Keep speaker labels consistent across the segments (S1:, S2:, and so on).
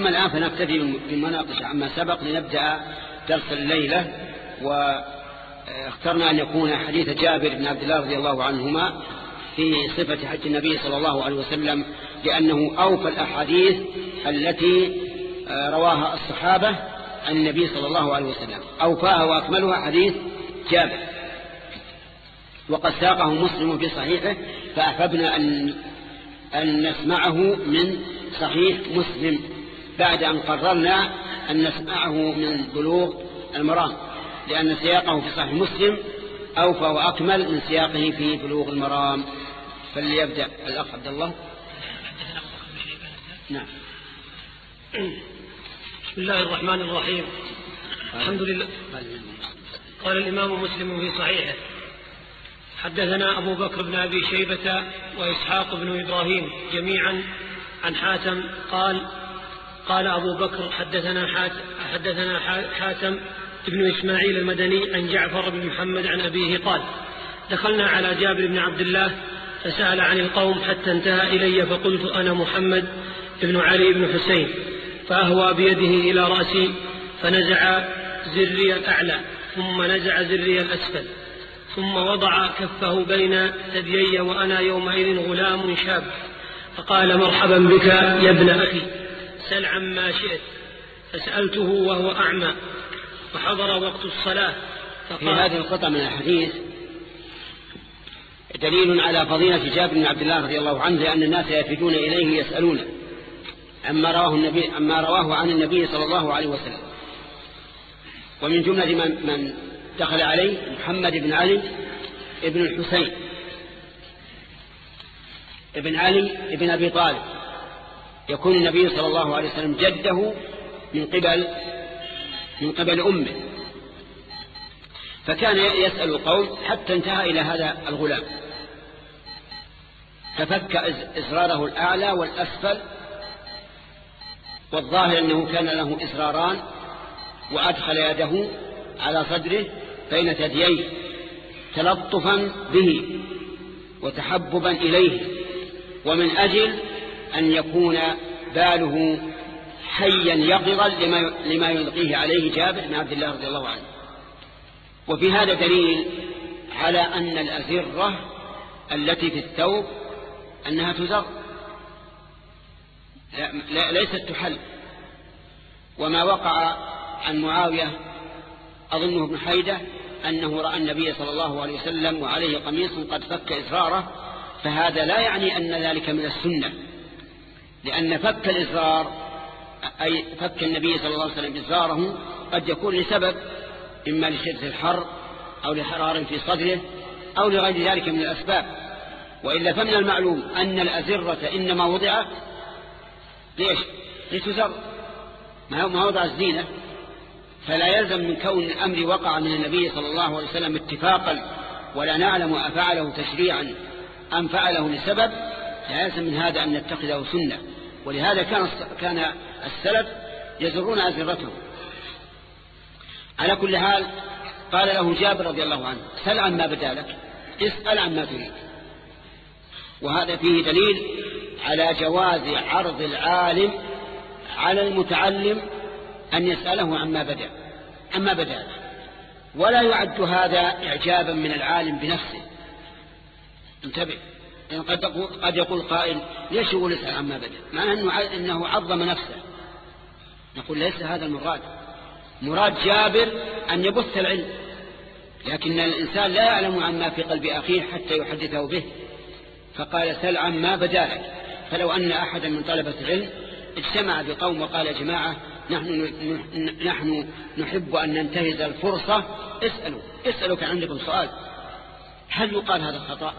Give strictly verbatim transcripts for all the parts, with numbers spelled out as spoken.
S1: أما الآن فنبتدي بالمناقشة عما سبق لنبدأ درس الليلة، واخترنا أن يكون حديث جابر بن عبد الله رضي الله عنهما في صفة حج النبي صلى الله عليه وسلم، لأنه أوفى الأحاديث التي رواها الصحابة عن النبي صلى الله عليه وسلم، أوفاها وأكملها حديث جابر، وقد ساقه مسلم في صحيحه، فأحببنا أن, أن نسمعه من صحيح مسلم بعد أن قررنا أن نسمعه من بلوغ المرام، لأن سياقه في صحيح مسلم أوفى وأكمل من سياقه في بلوغ المرام. فليبدأ الأخ عبد الله. نعم.
S2: بسم الله الرحمن الرحيم. الحمد لله. قال الإمام مسلم في صحيحه: حدثنا أبو بكر بن أبي شيبة وإسحاق بن إبراهيم جميعا عن حاتم قال قال أبو بكر حدثنا حاتم, حدثنا حاتم بن إسماعيل المدني عن جعفر بن محمد عن أبيه قال: دخلنا على جابر بن عبد الله فسأل عن القوم حتى انتهى إلي، فقلت: أنا محمد بن علي بن حسين. فأهوى بيده إلى رأسي فنزع زري الأعلى ثم نزع زري الأسفل، ثم وضع كفه بين ثديي وأنا يومئذ غلام شاب، فقال: مرحبا بك يا ابن أخي، سل عما شئت. فسألته وهو أعمى، فحضر وقت الصلاة
S1: في هذه القطعة من الحديث دليل على فضيلة جابر بن عبد الله رضي الله عنه، لأن الناس يفدون إليه يسألونه عما رواه, النبي عما رواه عن النبي صلى الله عليه وسلم. ومن جملة من, من دخل عليه محمد بن علي ابن الحسين ابن علي ابن أبي طالب، يكون النبي صلى الله عليه وسلم جده من قبل من قبل أمه، فكان يسأل القوم حتى انتهى إلى هذا الغلام، ففك إزراره الأعلى والأسفل، والظاهر أنه كان له إزراران، وأدخل يده على صدره بين ثدييه تلطفا به وتحببا إليه، ومن أجل أن يكون باله حيا يقظا لما, لما يلقيه عليه جابر بن عبد الله رضي الله عنه. وفي هذا دليل على أن الأزرة التي في الثوب أنها تزر، لا لا ليست تحل. وما وقع عن معاوية أظنه ابن حيدة أنه رأى النبي صلى الله عليه وسلم وعليه قميص قد فك إزراره، فهذا لا يعني أن ذلك من السنة، لأن فك الإزرار أي فك النبي صلى الله عليه وسلم إزراره قد يكون لسبب، إما لشدة الحر أو لحرار في صدره أو لغير ذلك من الأسباب. وإلا فمن المعلوم أن الأزرة إنما وضعت ليش؟ لتزر، ما وضع الزينة، فلا يلزم من كون الأمر وقع من النبي صلى الله عليه وسلم اتفاقا ولا نعلم أفعله تشريعا أم فعله لسبب، لا يلزم من هذا أن نتخذه سنة. ولهذا كان كان السلف يزرون أزرتهم. على كل حال قال له جابر رضي الله عنه: سل عن ما بدا لك، اسأل عن ما تريد. وهذا فيه دليل على جواز عرض العالم على المتعلم أن يسأله عما بدا عما بدا له، ولا يعد هذا إعجابا من العالم بنفسه. انتبه، يعني قد يقول, قد يقول قائل: ليش يقول اسأل عما بدا؟ معنى أنه, أنه عظم نفسه. نقول ليس هذا المراد. مراد جابر أن يبث العلم، لكن الإنسان لا يعلم عما في قلب أخيه حتى يحدثه به، فقال: سل عما بدا لك. فلو أن أحدا من طلبة العلم اجتمع بقوم وقال: يا جماعة نحن, نحن نحب أن ننتهز الفرصة، اسألوا اسألوا كان عندكم سؤال، هل يقال هذا خطأ؟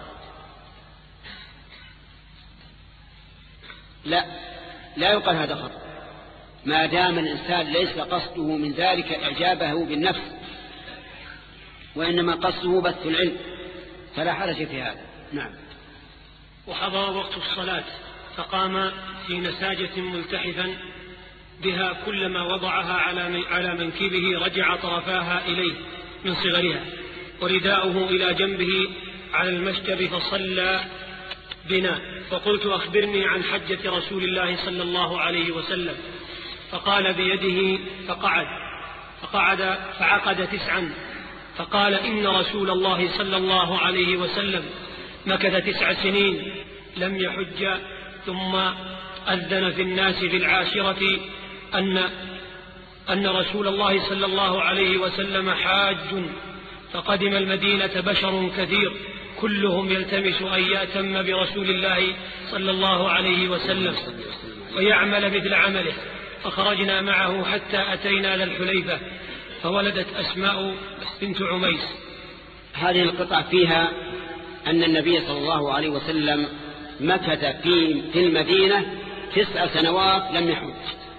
S1: لا لا يقال هذا خطأ، ما دام الإنسان ليس قصده من ذلك إعجابه بالنفس، وإنما قصده بث العلم، فلا حرج في هذا. نعم.
S2: وحضر وقت الصلاة فقام في نساجة ملتحفا بها، كلما وضعها على منكبه رجع طرفاها إليه من صغرها، ورداؤه إلى جنبه على المشتب، فصلى بنا. فقلت: أخبرني عن حجة رسول الله صلى الله عليه وسلم. فقال بيده فقعد فقعد فعقد تسعا، فقال إن رسول الله صلى الله عليه وسلم مكث تسع سنين لم يحج، ثم أذن في الناس في العاشرة أن أن رسول الله صلى الله عليه وسلم حاج، فقدم المدينة بشر كثير كلهم يلتمس أن يأتم برسول الله صلى الله عليه وسلم ويعمل مثل عمله، فخرجنا معه حتى أتينا للحليفة فولدت أسماء بنت عميس.
S1: هذه القطعة فيها أن النبي صلى الله عليه وسلم مكث في في المدينة تسع سنوات لم يحج،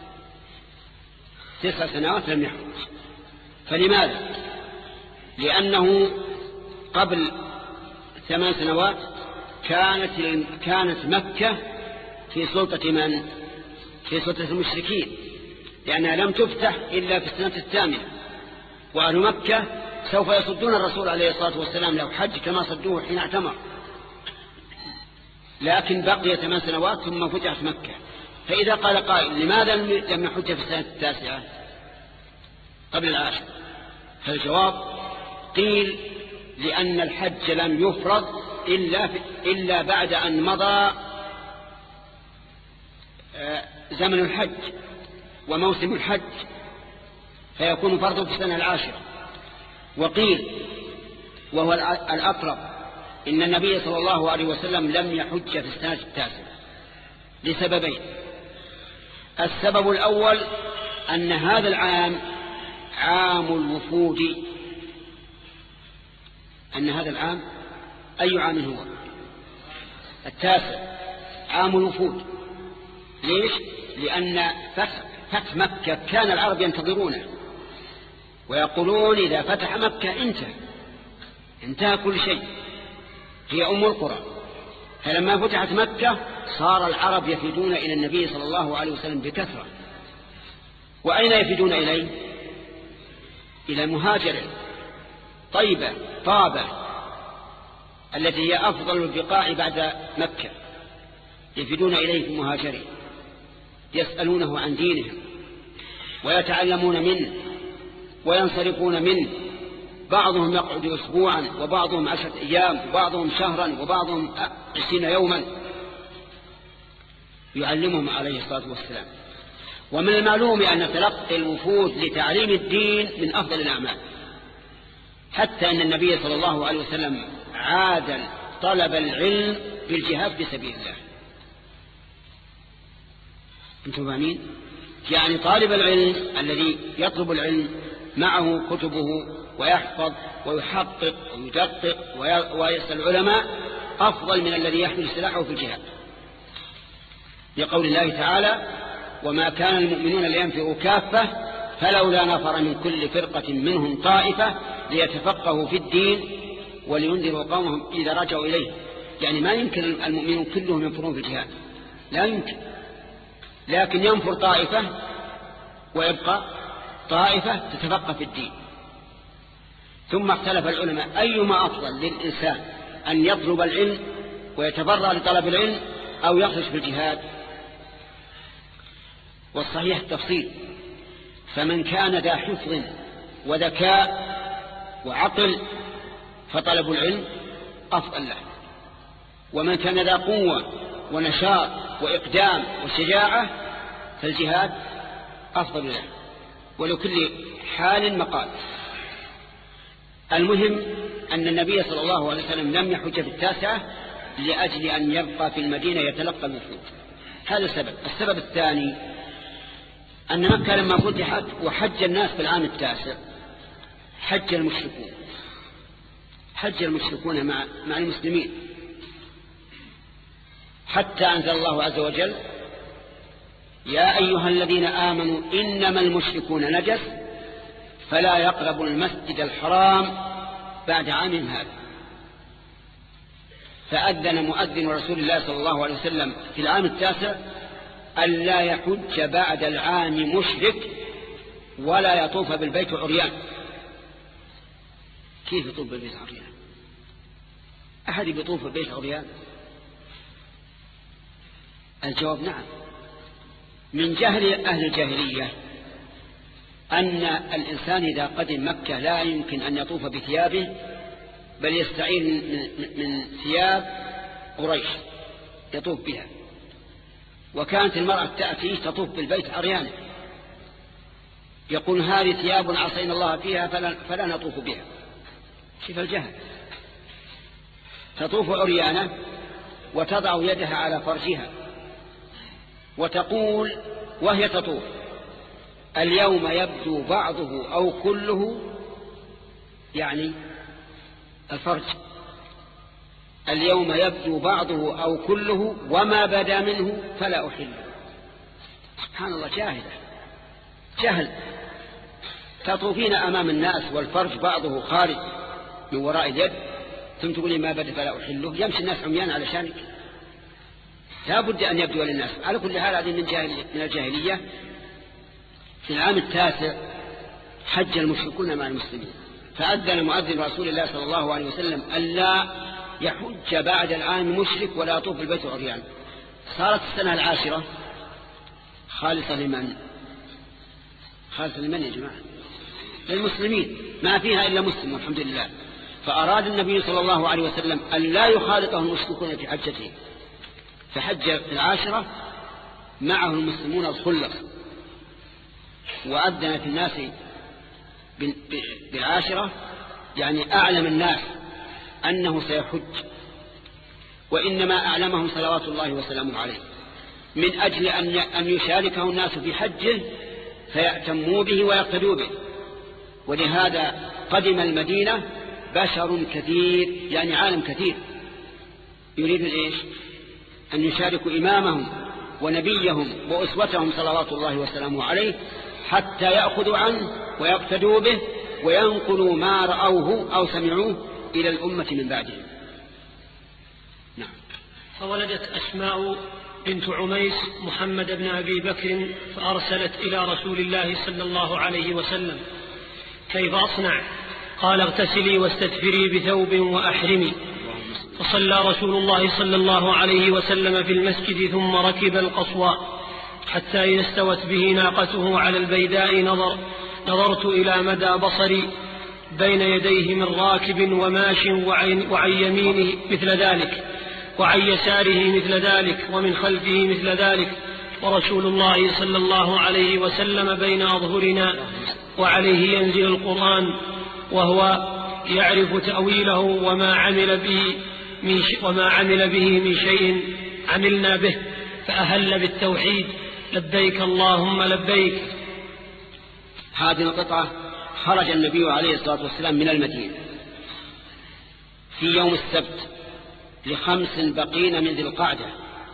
S1: تسع سنوات لم يحج. فلماذا؟ لأنه قبل ثمان سنوات كانت كانت مكة في سلطة من؟ في سلطة المشركين، لأنها لم تفتح إلا في السنة الثامنة، وأهل مكة سوف يصدون الرسول عليه الصلاة والسلام لو حج كما صدوه حين اعتمر. لكن بقي ثمان سنوات ثم فتحت مكة. فإذا قال قائل لماذا لم يحج في السنة التاسعة قبل العاشر؟ فالجواب قيل لأن الحج لم يفرض إلا, إلا بعد أن مضى زمن الحج وموسم الحج، فيكون فرضه في السنة العاشرة. وقيل وهو الأقرب إن النبي صلى الله عليه وسلم لم يحج في السنة التاسعة لسببين. السبب الأول أن هذا العام عام الوفود، أن هذا العام أي عام هو؟ التاسع، عام الوفود. ليش؟ لأن فتح مكة كان العرب ينتظرونه ويقولون إذا فتح مكة انتهى انتهى كل شيء، هي أم القرى. فلما فتحت مكة صار العرب يفيدون إلى النبي صلى الله عليه وسلم بكثرة. وأين يفيدون إليه؟ إلى مهاجر طيبة طابة التي هي أفضل البقاع بعد مكة، يفيدون إليه في مهاجرين، يسألونه عن دينهم ويتعلمون منه وينصرفون منه. بعضهم يقعد أسبوعا وبعضهم عشرة أيام وبعضهم شهرا وبعضهم عشرين يوما يعلمهم عليه الصلاة والسلام. ومن المعلوم أن تلقي الوفود لتعليم الدين من أفضل الأعمال، حتى أن النبي صلى الله عليه وسلم عادل طلب العلم بالجهاد في سبيل الله. أنتم فاهمين؟ يعني طالب العلم الذي يطلب العلم معه كتبه ويحفظ ويحقق ويدقق ويسأل العلماء أفضل من الذي يحمل سلاحه في الجهاد، لقول الله تعالى: وما كان المؤمنون لينفروا كافة فلولا نفر من كل فرقة منهم طائفة ليتفقهوا في الدين ولينذروا قومهم إذا رجعوا إليه. يعني ما يمكن المؤمنون كلهم ينفرون في الجهاد، لا يمكن، لكن ينفر طائفة ويبقى طائفة تتفقه في الدين. ثم اختلف العلماء أيما أفضل للإنسان، أن يطلب العلم ويتبرع لطلب العلم أو يخرج في الجهاد؟ والصحيح التفصيل. فمن كان ذا حفظ وذكاء وعقل فطلب العلم أفضل له، ومن كان ذا قوة ونشاط وإقدام وشجاعة فالجهاد أفضل له، ولكل حال مقال. المهم أن النبي صلى الله عليه وسلم لم يحج في التاسعة لأجل أن يبقى في المدينة يتلقى الوفود. هذا السبب. السبب الثاني أن مكة لما فتحت وحج الناس في العام التاسع حج المشركون حج المشركون مع, مع المسلمين، حتى أنزل الله عز وجل: يا أيها الذين آمنوا إنما المشركون نجس فلا يقربوا المسجد الحرام بعد عام هذا. فأذن مؤذن رسول الله صلى الله عليه وسلم في العام التاسع ألا يحج بعد العام مشرك ولا يطوف بالبيت عريان. كيف يطوف بالبيت عريان؟ أحد يطوف بالبيت عريان؟ الجواب نعم، من جهل أهل الجاهلية أن الإنسان إذا قدم مكة لا يمكن أن يطوف بثيابه، بل يستعين من ثياب قريش يطوف بها. وكانت المرأة تأتي تطوف بالبيت عريانة، يقول هذه ثياب عصينا الله فيها فلا, فلا نطوف بها. شوف الجهل. تطوف عريانة وتضع يدها على فرجها وتقول وهي تطوف اليوم يبدو بعضه أو كله، يعني الفرج، اليوم يبدو بعضه أو كله وما بدا منه فلا أحله. سبحان الله، جاهلة جهل. تطوفين أمام الناس والفرج بعضه خارج من وراء اليد، ثم تقولي ما بدا فلا أحله. يمشي الناس عميان علشانك، لا بد أن يبدو للناس. على كل حال هذه من, من الجاهلية. في العام التاسع حج المشركون مع المسلمين، فأذن مؤذن رسول الله صلى الله عليه وسلم ألا يحج بعد العام مشرك ولا يطوف بالبيت عريان. صارت السنة العاشرة خالصة لمن؟ خالصة لمن يا جماعة؟ للمسلمين، ما فيها إلا مسلم والحمد لله. فأراد النبي صلى الله عليه وسلم أن لا يخالطه المشركون في حجته، فحج العاشرة معه المسلمون الخلق، وأذن في الناس بالعاشرة، يعني أعلم الناس أنه سيحج، وإنما أعلمهم صلوات الله وسلامه عليه من أجل أن يشاركه الناس في حجه فيأتموا به ويقتدوا به. ولهذا قدم المدينة بشر كثير، يعني عالم كثير، يريد الإيش؟ أن يشاركوا إمامهم ونبيهم وأسوتهم صلوات الله وسلامه عليه، حتى يأخذوا عنه ويقتدوا به وينقلوا ما رأوه أو سمعوه إلى الأمة من بعدهم. نعم.
S2: فولدت أسماء بنت عميس محمد بن أبي بكر، فأرسلت إلى رسول الله صلى الله عليه وسلم: كيف أصنع؟ قال: اغتسلي واستدفري بثوب وأحرمي. فصلى رسول الله صلى الله عليه وسلم في المسجد، ثم ركب القصوى حتى إذا استوت به ناقته على البيداء نظر نظرت إلى مدى بصري بين يديه من راكب وماش، وعن يمينه مثل ذلك، وعن يساره مثل ذلك، ومن خلفه مثل ذلك، ورسول الله صلى الله عليه وسلم بين أظهرنا، وعليه ينزل القرآن، وهو يعرف تأويله وما عمل به من وما عمل به من شيء عملنا به، فأهل بالتوحيد: لبيك اللهم لبيك.
S1: هذه القطعة: خرج النبي عليه الصلاة والسلام من المدينة في يوم السبت لخمس بقين من ذي القعدة،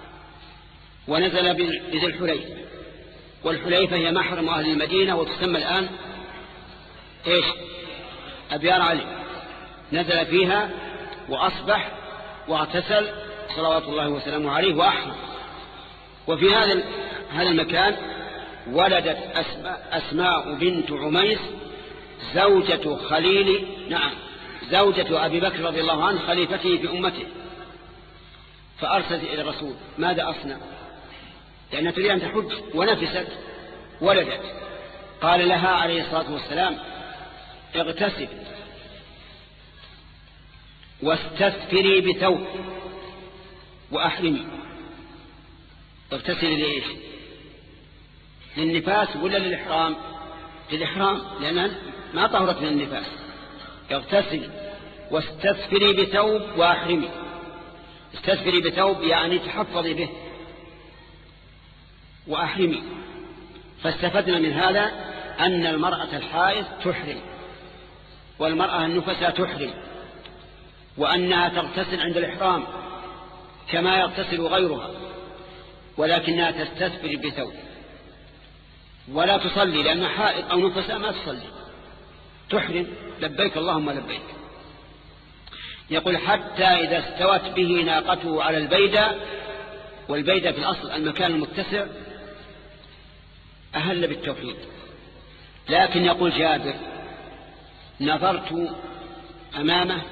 S1: ونزل بذي الحليفة، والحليفة هي محرم أهل المدينة وتسمى الآن إيش؟ أبيار علي. نزل فيها وأصبح واغتسل صلوات الله وسلامه عليه وأحرم. وفي هذا هذا المكان ولدت أسماء, أسماء بنت عميس زوجة خليل نعم زوجة أبي بكر رضي الله عنه خليفته في أمته. فأرسلت إلى الرسول: ماذا أصنع؟ لأنها تريد أن تحج ونفست ولدت. قال لها عليه الصلاة والسلام: اغتسل واستثفري بثوب وأحرمي. اغتسلي لإيش؟ للنفاس ولا للإحرام؟ للإحرام، لأنها ما طهرت من النفاس. اغتسلي واستثفري بثوب وأحرمي. استثفري بثوب يعني تحفظي به، وأحرمي. فاستفدنا من هذا أن المرأة الحائض تحرم، والمرأة النفساء تحرم، وأنها تغتسل عند الإحرام كما يغتسل غيرها، ولكنها تستثفر بثوب ولا تصلي، لأن حائض أو نفساء ما تصلي، تحرم: لبيك اللهم لبيك. يقول: حتى إذا استوت به ناقته على البيدة، والبيدة في الأصل المكان المتسع، أهل بالتوحيد. لكن يقول جابر: نظرت أمامه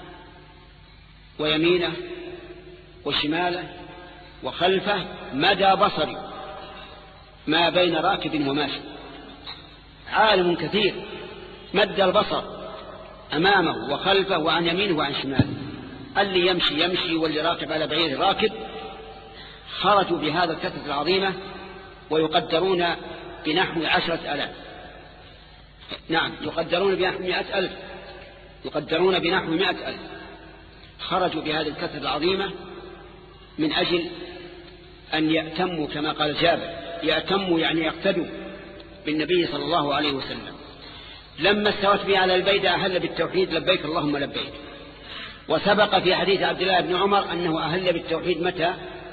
S1: ويمينه وشماله وخلفه مدى بصري، ما بين راكب وماشي، عالم كثير مد البصر أمامه وخلفه وعن يمينه وعن شماله، اللي يمشي يمشي واللي راكب على بعير راكب. خرجوا بهذا الكثرة العظيمة ويقدرون بنحو عشرة ألاف، نعم يقدرون بنحو مئة ألف، يقدرون بنحو مئة ألف. خرجوا بهذه الكثرة العظيمة من أجل أن يأتموا كما قال جابر، يأتموا يعني يقتدوا بالنبي صلى الله عليه وسلم. لما استوت به على البيدة أهل بالتوحيد لبيك اللهم لبيك. وسبق في حديث عبد الله بن عمر أنه أهل بالتوحيد متى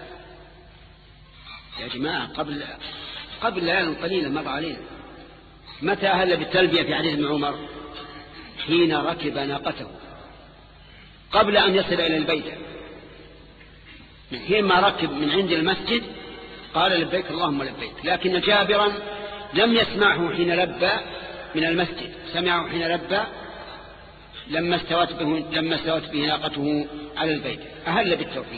S1: يا جماعة؟ قبل قبل ليال قليلة مر علينا. متى أهل بالتلبية في حديث ابن عمر؟ حين ركب ناقته قبل أن يصل إلى البيدة، من حين ما ركب من عند المسجد قال لبيك اللهم لبيك. لكن جابرا لم يسمعه حين لبى من المسجد، سمعه حين لبى لما استوت به لما استوت به ناقته على البيدة. أهل بالتوحيد،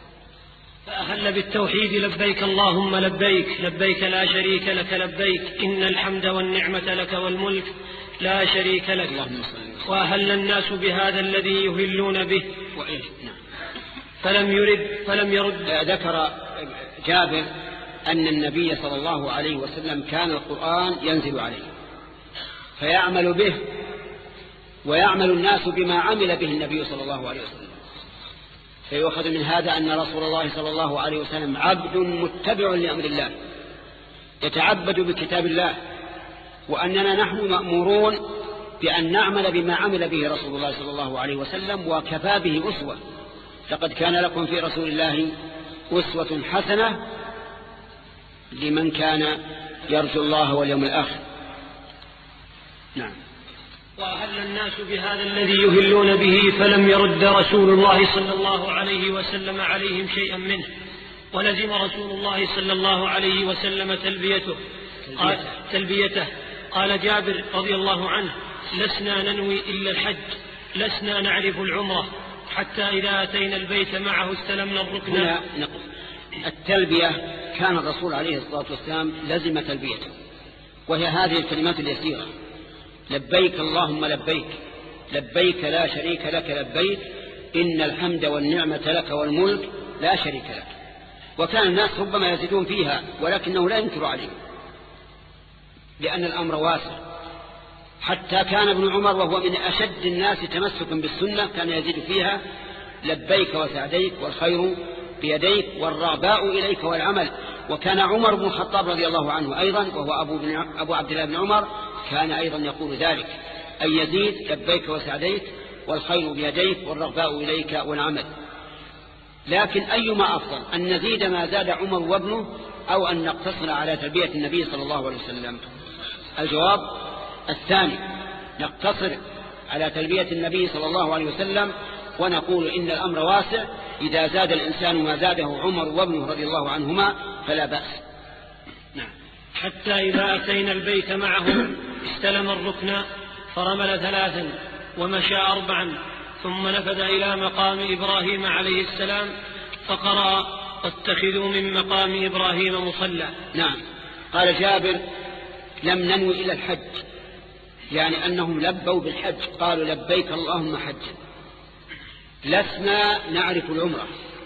S2: فأهل بالتوحيد لبيك اللهم لبيك لبيك لا شريك لك لبيك إن الحمد والنعمة لك والملك لا شريك لك. وأهل الناس بهذا الذي يهلون به
S1: وإيش نعم.
S2: فلم يرد فلم يرد
S1: ذكر جابر أن النبي صلى الله عليه وسلم كان القرآن ينزل عليه فيعمل به ويعمل الناس بما عمل به النبي صلى الله عليه وسلم. فيؤخذ من هذا أن رسول الله صلى الله عليه وسلم عبد متبع لأمر الله يتعبد بكتاب الله، وأننا نحن مأمورون بأن نعمل بما عمل به رسول الله صلى الله عليه وسلم وكفى به أسوة. لقد كان لكم في رسول الله أسوة حسنة لمن كان يرجو الله واليوم الآخر. نعم.
S2: وأهل الناس بهذا الذي يهلون به فلم يرد رسول الله صلى الله عليه وسلم عليهم شيئا منه، ولزم رسول الله صلى الله عليه وسلم تلبيته قال, تلبيته قال جابر رضي الله عنه لسنا ننوي إلا الحج لسنا نعرف العمرة حتى إذا أتينا البيت معه استلمنا الركن.
S1: هنا نقول التلبية كان الرسول عليه الصلاة والسلام لزم تلبيته، وهي هذه الكلمات اليسيرة: لبيك اللهم لبيك لبيك لا شريك لك لبيك إن الحمد والنعمة لك والملك لا شريك لك. وكان الناس ربما يزيدون فيها ولكنه لا ينكر عليه لأن الأمر واسع. حتى كان ابن عمر وهو من أشد الناس تمسكا بالسنة كان يزيد فيها: لبيك وسعديك والخير بيديك والرغباء إليك والعمل. وكان عمر بن الخطاب رضي الله عنه أيضا وهو أبو, أبو عبد الله بن عمر كان أيضا يقول ذلك، أن يزيد: لبيك وسعديك والخير بيديك والرغباء إليك والعمل. لكن أيما أفضل، أن نزيد ما زاد عمر وابنه أو أن نقتصر على تلبية النبي صلى الله عليه وسلم؟ الجواب الثاني، نقتصر على تلبية النبي صلى الله عليه وسلم ونقول إن الأمر واسع، إذا زاد الإنسان ما زاده عمر وابنه رضي الله عنهما فلا بأس.
S2: نعم. حتى إذا أتينا البيت معه استلم الركن فرمل ثلاثا ومشى أربعا ثم نفذ إلى مقام إبراهيم عليه السلام فقرأ: واتخذوا من مقام إبراهيم مصلى.
S1: نعم. قال جابر: لم ننوي إلى الحج، يعني أنهم لبوا بالحج، قالوا: لبيك اللهم حجا. لسنا نعرف العمرة.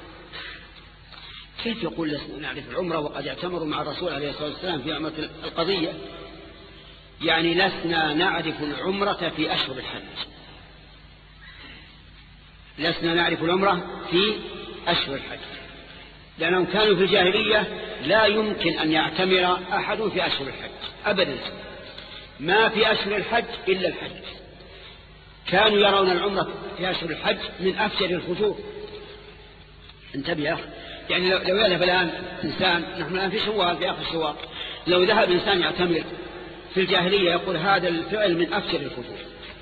S1: كيف يقول لسنا نعرف العمرة وقد اعتمروا مع الرسول عليه الصلاة والسلام في عمرة القضية؟ يعني لسنا نعرف العمرة في أشهر الحج، لسنا نعرف العمرة في أشهر الحج، لأنهم كانوا في الجاهلية لا يمكن أن يعتمر أحد في أشهر الحج أبدا، ما في أشهر الحج إلا الحج. كانوا يرون العمرة في أشهر الحج من أفجر الفجور. انتبه يا أخي، يعني لو, لو يذهب الآن إنسان، نحن الآن في شوال في آخر شوال، لو ذهب إنسان يعتمر في الجاهلية يقول هذا الفعل من أفجر الفجور.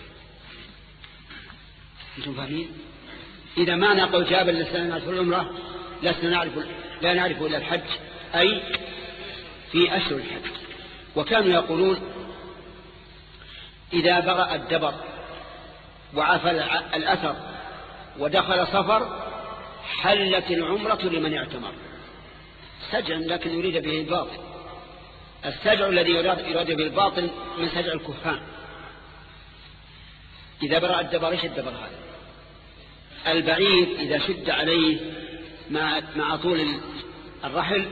S1: أنتم فاهمين؟ إذا ما نقول جابر لسنا نعرف العمرة، لسنا نعرف لا نعرف إلا الحج، أي في أشهر الحج. وكانوا يقولون: إذا برأ الدبر وعفى الأثر ودخل صفر حلت العمرة لمن اعتمر. سجن، لكن يريد به الباطل، السجع الذي يراد بالباطل من سجع الكهان. إذا برأ الدبر ايش الدبر هذا؟ البعير إذا شد عليه مع مع طول الرحل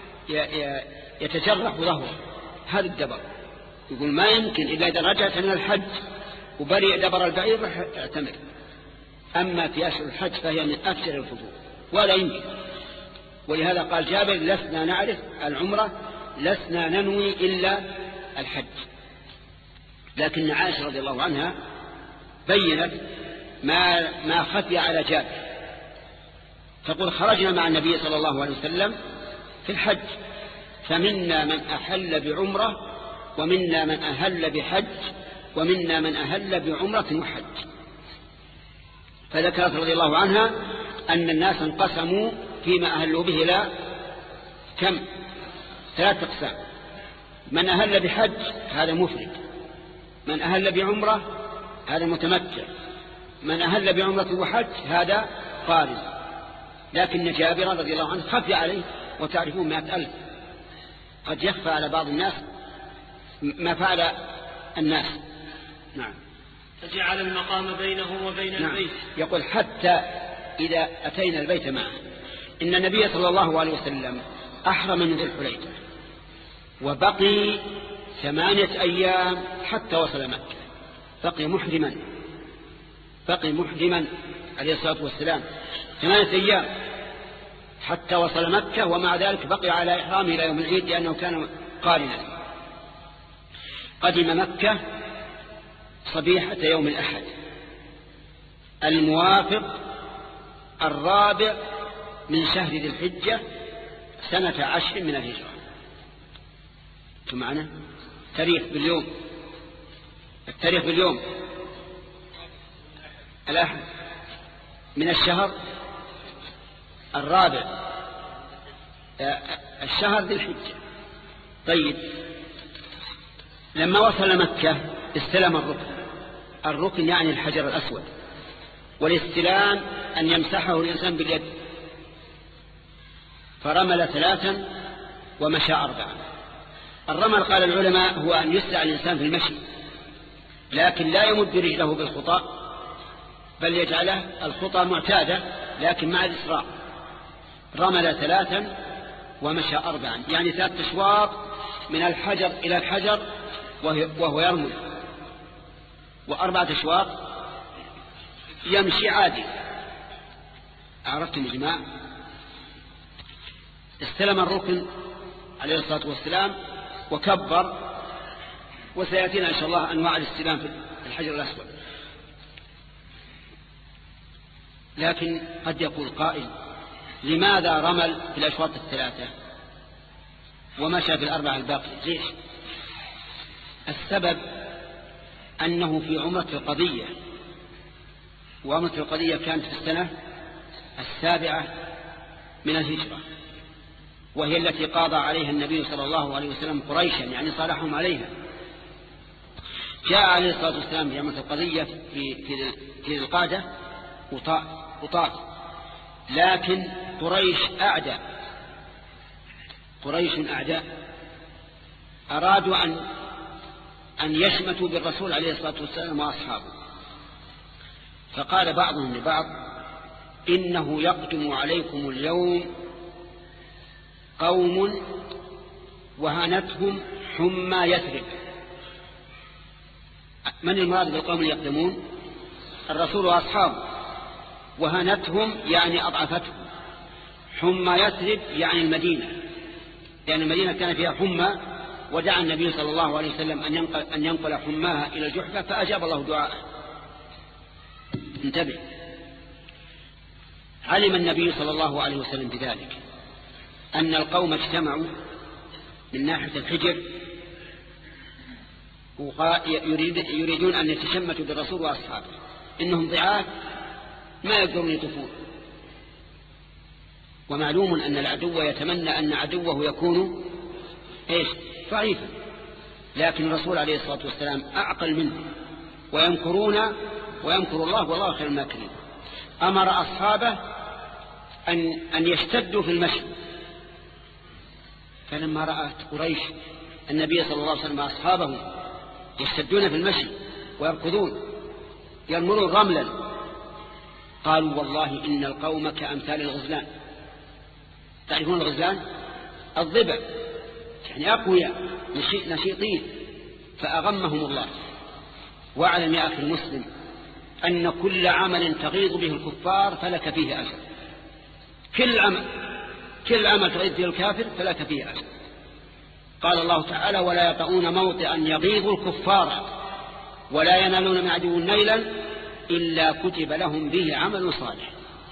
S1: يتجرح ظهره، هذا الدبر. يقول ما يمكن إلا إذا رجعت من الحج وبرئ دبر البعير راح اعتمر. أما في أشهر الحج فهي من أكثر الفضول ولا يمكن. ولهذا قال جابر لسنا نعرف العمرة، لسنا ننوي إلا الحج. لكن عائشة رضي الله عنها بينت ما ما خفي على جابر، تقول خرجنا مع النبي صلى الله عليه وسلم في الحج، فمنا من أحل بعمرة ومنا من أهل بحج ومنا من أهل بعمرة وحج. فذكرت رضي الله عنها أن الناس انقسموا فيما أهلوا به لا كم ثلاث أقسام: من أهل بحج هذا مفرد، من أهل بعمرة هذا متمتع، من أهل بعمرة وحج هذا قارن. لكن جابر رضي الله عنه خفي عليه، وتعرفون مئة ألف قد يخفى على بعض الناس ما فعل الناس. نعم.
S2: فجعل المقام بينه وبين
S1: نعم.
S2: البيت.
S1: يقول حتى إذا أتينا البيت معه. إن النبي صلى الله عليه وسلم أحرم من ذي الحليفة وبقي ثمانية أيام حتى وصل مكة، بقي محرما بقي محرما عليه الصلاة والسلام ثمانية أيام حتى وصل مكة، ومع ذلك بقي على إحرامه إلى يوم العيد لأنه كان قارنا. قدم مكة صبيحة يوم الأحد الموافق الرابع من شهر ذي الحجة سنة عشر من الهجرة. شو معنى تاريخ باليوم؟ التاريخ باليوم الأحد من الشهر الرابع الشهر ذي الحجة. طيب لما وصل مكة استلم الركن. الركن يعني الحجر الأسود، والاستلام أن يمسحه الإنسان باليد. فرمل ثلاثا ومشى أربعا. الرمل قال العلماء هو أن يسرع الإنسان في المشي، لكن لا يمد رجله بالخطى، بل يجعله الخطى معتادة لكن مع الإسراع. رمل ثلاثا ومشى أربعا، يعني ثلاث أشواط من الحجر إلى الحجر وهو يرمل، وأربعة أشواط يمشي عادي. عرفتم يا جماعة؟ استلم الركن عليه الصلاة والسلام وكبر، وسيأتينا إن شاء الله أنواع الاستلام في الحجر الأسود. لكن قد يقول قائل لماذا رمل في الأشواط الثلاثة ومشى في الأربعة الباقي؟ ليش؟ السبب أنه في عمرة القضية، وعمرة القضية كانت في السنة السابعة من الهجرة، وهي التي قاضى عليها النبي صلى الله عليه وسلم قريشا، يعني صالحهم عليها. جاء عليه الصلاة والسلام في عمرة القضية في في في القادة وطاف، لكن قريش أعداء قريش أعداء أرادوا أن أن يشمتوا بالرسول عليه الصلاة والسلام وأصحابه. فقال بعضهم لبعض إنه يقدم عليكم اليوم قوم وهنتهم حمى يثرب. من المراد بالقوم اللي يقدمون؟ الرسول وأصحابه. وهنتهم يعني أضعفتهم. حمى يثرب يعني المدينة، لأن المدينة كان فيها حمى، ودعا النبي صلى الله عليه وسلم أن ينقل, أن ينقل حماها إلى الجحفة، فأجاب الله دعاءه. انتبه. علم النبي صلى الله عليه وسلم بذلك أن القوم اجتمعوا من ناحية الحجر يريدون أن يتشمتوا بالرسول وأصحابه، إنهم ضعاف ما يقدرون يطوفون. ومعلوم أن العدو يتمنى أن عدوه يكون إيش؟ ضعيفا، لكن الرسول عليه الصلاة والسلام أعقل منه، ويمكرون ويمكر الله والله خير الماكرين. أمر أصحابه أن, أن يشتدوا في المشي. فلما رأت قريش النبي صلى الله عليه وسلم وأصحابه يشتدون في المشي ويركضون يرملون رملا، قالوا والله إن القوم كأمثال الغزلان. تعرفون الغزلان؟ الضبع، يعني أقوياء نشيطين. فأغمهم الله. واعلم يا أخي المسلم أن كل عمل تغيظ به الكفار فلك فيه أجر. كل عمل كل عمل تغيظ به الكافر فلك فيه أجر. قال الله تعالى: ولا يطؤون موطئا يغيظ الكفار ولا ينالون من عدو نيلا إلا كتب لهم به عمل صالح.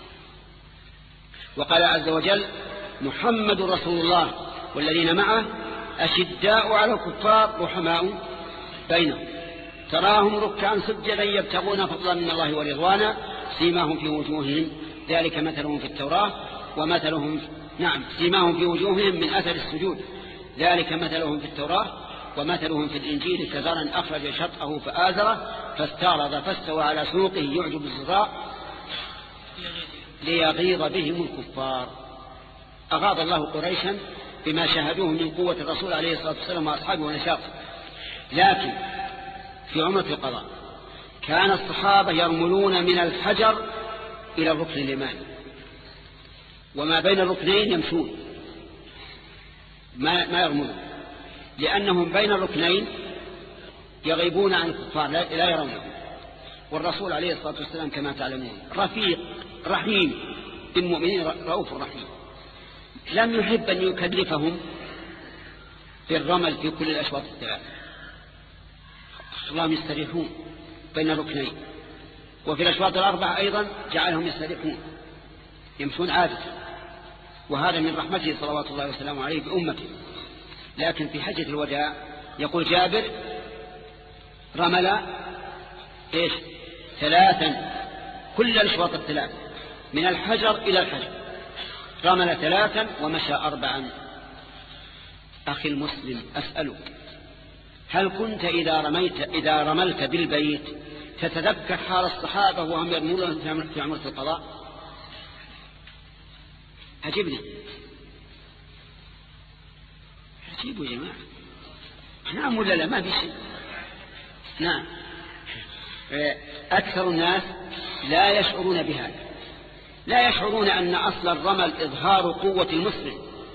S1: وقال عز وجل: محمد رسول الله والذين معه أشداء على الكفار رحماء بينهم تراهم ركعا سجدا يبتغون فضلا من الله ورضوانا سيماهم في وجوههم ذلك مثلهم في التوراة ومثلهم نعم سيماهم في وجوههم من أثر السجود ذلك مثلهم في التوراة ومثلهم في الإنجيل كزرع أخرج شطأه فآزره فاستعرض فاستوى على سوقه يعجب الزراع ليغيظ بهم الكفار. أغاض الله قريشا بما شاهدوه من قوة الرسول عليه الصلاة والسلام وأصحابه ونشاطه. لكن في عمرة القضاء كان الصحابة يرملون من الحجر إلى الركن اليماني وما بين الركنين يمشون ما, ما يرملون لأنهم بين الركنين يغيبون عن الكفار لا يرونهم. والرسول عليه الصلاة والسلام كما تعلمون رفيق رحيم بالمؤمنين رؤوف رحيم، لم يحب أن يكلفهم في الرمل في كل الأشواط الثلاث، اللهم يستريحون بين الركنين. وفي الأشواط الأربعة أيضا جعلهم يستريحون يمشون عادة، وهذا من رحمته صلوات الله وسلامه عليه بأمته. لكن في حجة الوداع يقول جابر رمل إيش ثلاثا كل الأشواط الثلاث من الحجر إلى الحجر رمل ثلاثا ومشى أربعا. أخي المسلم أسألك هل كنت إذا رميت إذا رملت بالبيت تتذكر حال الصحابة وهم يرمون في عمرة القضاء؟ عجبني عجيبوا يا جماعة. نعم ولا لا؟ ما في شيء. نعم أكثر الناس لا يشعرون بهذا، لا يشعرون أن أصل الرمل إظهار قوة المسلم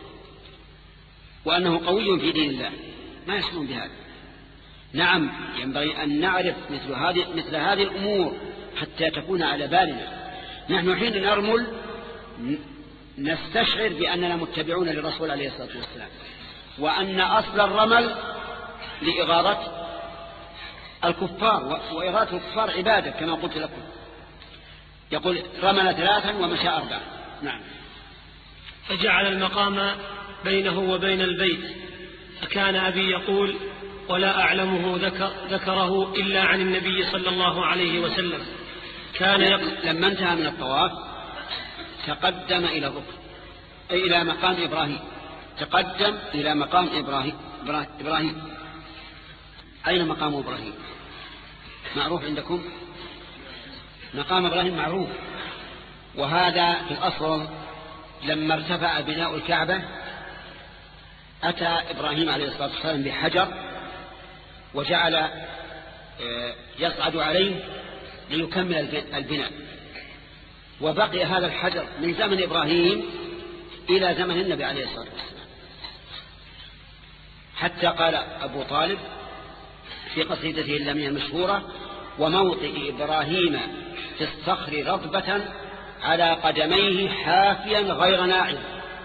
S1: وأنه قوي في دين الله، ما يشعرون بهذا. نعم ينبغي أن نعرف مثل هذه مثل هذه الأمور حتى تكون على بالنا. نحن حين نرمل نستشعر بأننا متبعون للرسول عليه الصلاة والسلام، وأن أصل الرمل لإغارة الكفار، وإغارة الكفار عبادة كما قلت لكم. يقول رمل ثلاثا ومشى أربعا. نعم.
S2: فجعل المقام بينه وبين البيت، فكان أبي يقول ولا أعلمه ذكر ذكره إلا عن النبي صلى الله عليه وسلم. كان يقول
S1: لما انتهى من الطواف تقدم إلى الركن أي إلى مقام إبراهيم، تقدم إلى مقام إبراهيم. إبراهيم أين مقام إبراهيم؟ معروف عندكم؟ مقام إبراهيم معروف. وهذا في الأصل لما ارتفع بناء الكعبة أتى إبراهيم عليه الصلاة والسلام بحجر وجعل يصعد عليه ليكمل البناء، وبقي هذا الحجر من زمن إبراهيم إلى زمن النبي عليه الصلاة والسلام، حتى قال أبو طالب في قصيدته اللامية المشهورة وموطئ إبراهيم في الصخر رطبة على قدميه حافيا غير ناعم،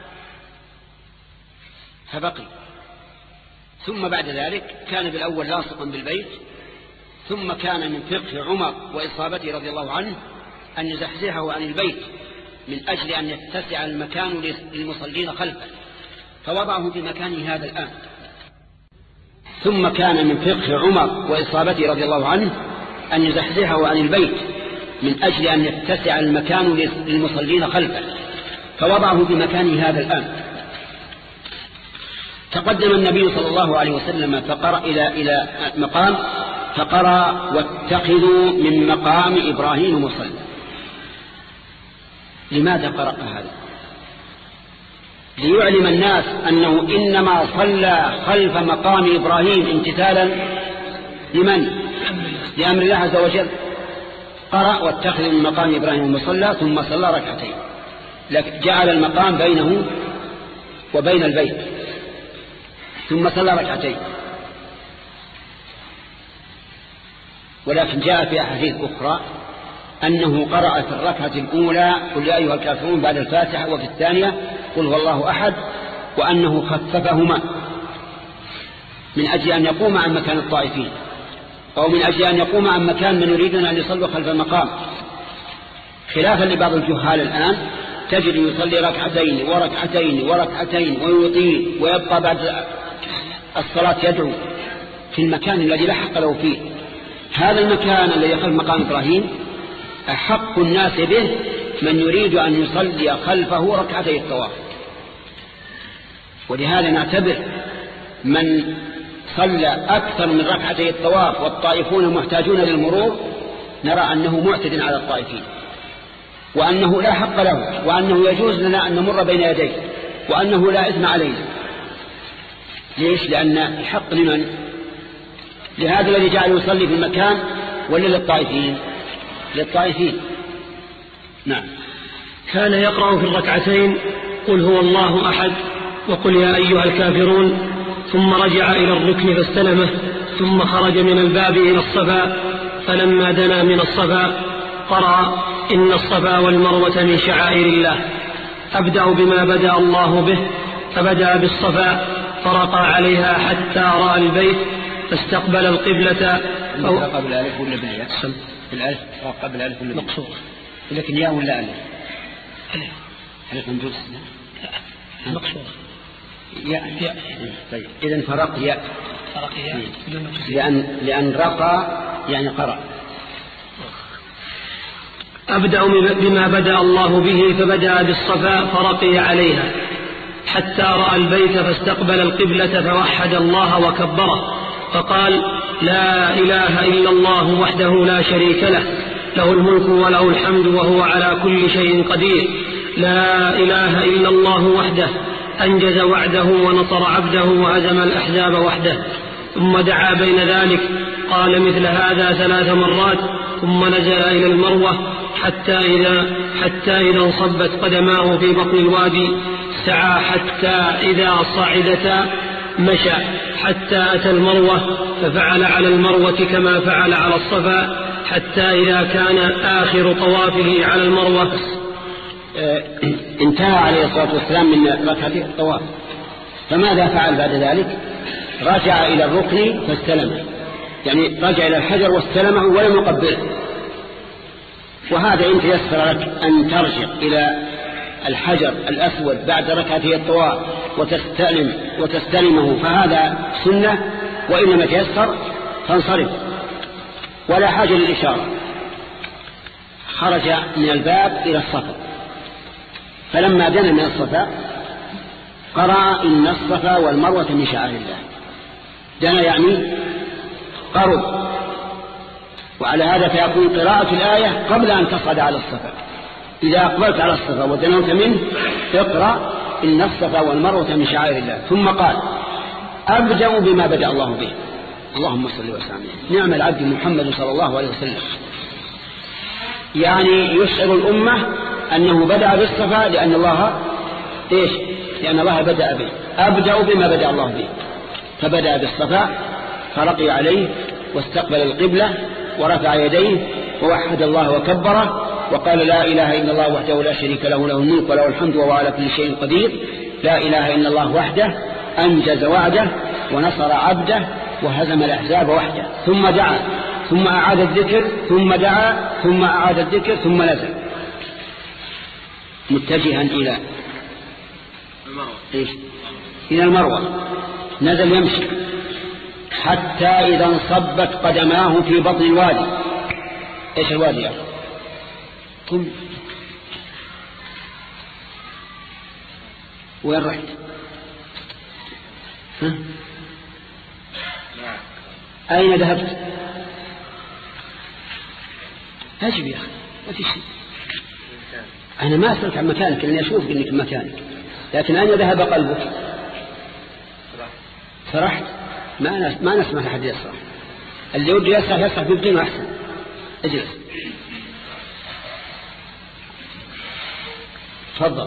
S1: فبقي. ثم بعد ذلك كان بالأول لاصقا بالبيت، ثم كان من فقه عمر وإصابته رضي الله عنه أن يزحزحه عن البيت من أجل أن يتسع المكان للمصلين خلفه، فوضعه في مكانه هذا الآن. ثم كان من فقه عمر وإصابته رضي الله عنه أن يزحزحه عن البيت من أجل أن يتسع المكان للمصلين خلفه، فوضعه في مكانه هذا الآن. تقدم النبي صلى الله عليه وسلم فقرأ إلى إلى مقام فقرأ واتخذوا من مقام إبراهيم مصلى. لماذا قرأ هذا؟ ليعلم الناس أنه إنما صلى خلف مقام إبراهيم امتثالا لمن؟ لأمر الله عز وجل. قرأ واتخذ من مقام إبراهيم مصلى ثم صلى ركعتين، لكن جعل المقام بينه وبين البيت ثم صلى ركعتين. ولكن جاء في أحاديث أخرى أنه قرأ في الركعة الأولى قل يا أيها الكافرون بعد الفاتحة، وفي الثانية قل هو الله أحد، وأنه خففهما من أجل أن يقوم عن مكان الطائفين، أو من أجل أن يقوم عن مكان من يريدون أن يصلوا خلف المقام، خلافا لبعض الجهال الآن تجد يصلي ركعتين وركعتين وركعتين ويطيل ويبقى بعد الصلاة يدعو في المكان الذي لا حق له فيه. هذا المكان الذي خلف مقام إبراهيم أحق الناس به من يريد أن يصلي خلفه ركعتي الطواف. ولهذا نعتبر من صلى أكثر من ركعتي الطواف والطائفون محتاجون للمرور نرى أنه معتد على الطائفين، وأنه لا حق له، وأنه يجوز لنا أن نمر بين يديه، وأنه لا إثم علينا. ليش؟ لأن الحق لمن؟ لهذا الذي جعل يصلي في المكان ولا للطائفين؟ للطائفين. نعم.
S2: كان يقرأ في الركعتين قل هو الله أحد وقل يا أيها الكافرون، ثم رجع إلى الركن فاستلمه، ثم خرج من الباب إلى الصفا، فلما دنا من الصفا قرأ إن الصفا والمروة من شعائر الله، أبدأ بما بدأ الله به، فبدأ بالصفا فرقى عليها حتى رأى البيت فاستقبل القبلة.
S1: رقى بالألف ولا بالياء؟ بالألف. رقى بالألف ولا
S2: مقصور،
S1: لكن ياء ولا ألف؟
S2: ألف.
S1: ألف مجوز؟
S2: لا مقصور.
S1: ياء. ياء. طيب إذن فرق ياء.
S2: فرق ياء.
S1: لأن لأن رقى يعني قرأ.
S2: أبدأ بما بدأ الله به، فبدأ بالصفا فرقي عليها حتى رأى البيت فاستقبل القبلة فوحد الله وكبره، فقال لا إله إلا الله وحده لا شريك له، له الملك وله الحمد وهو على كل شيء قدير، لا إله إلا الله وحده أنجز وعده ونصر عبده وهزم الأحزاب وحده. ثم دعا بين ذلك قال مثل هذا ثلاث مرات، ثم نزل إلى المروة حتى إذا, حتى إذا انصبت قدماه في بطن الوادي سعى حتى إذا صعدتا مشى حتى أتى المروة، ففعل على المروة كما فعل على الصفا حتى إذا كان آخر طوافه على المروة.
S1: انتهى عليه الصلاة والسلام من ركعته الطواف، فماذا فعل بعد ذلك؟ رجع إلى الركن فاستلمه، يعني رجع إلى الحجر واستلمه ولم يقبله. وهذا إن تيسر لك أن ترجع إلى الحجر الأسود بعد ركعته الطواف وتستلم وتستلمه فهذا سنة، وإنما تيسر فانصرف ولا حاجة للإشارة. خرج من الباب إلى الصفا، فلما دنا من الصفا قرأ إن الصفا والمروة من شعائر الله. دنا يعني قرب، وعلى هذا فيكون قراءة الآية قبل أن تصعد على الصفا. إذا أقبلت على الصفا ودنوت منه اقرأ إن الصفا والمروة من شعائر الله. ثم قال أبدأ بما بدأ الله به. اللهم صل وسلم. نعم العبد محمد صلى الله عليه وسلم، يعني يشعر الأمة أنه بدأ بالصفا لأن الله إيش؟ لأن الله بدأ به. أبدأ بما بدأ الله به، فبدأ بالصفا فرقي عليه واستقبل القبلة ورفع يديه ووحد الله وكبره وقال لا إله إلا الله وحده لا شريك له، له الملك وله الحمد وهو على كل شيء قدير، لا إله إلا الله وحده أنجز وعده ونصر عبده وهزم الأحزاب وحده. ثم دعا، ثم أعاد الذكر، ثم دعا، ثم أعاد الذكر، ثم نزل متجها إلى إيش؟ إلى المروة. نزل يمشي حتى إذا انصبت قدماه في بطن الوادي. إيش الوادي يعني؟ قم. وين رحت؟ ها؟ أين ذهبت؟ أجب يا أخي، ما في شيء. أنا ما أسألك عن مكانك لأني أشوف إنك مكانك. لكن أين ذهب قلبك؟ سرحت. ما ما نسمح لحد يسرح. اللي يود يسرح يسرح في الدين أحسن. اجلس. تفضل.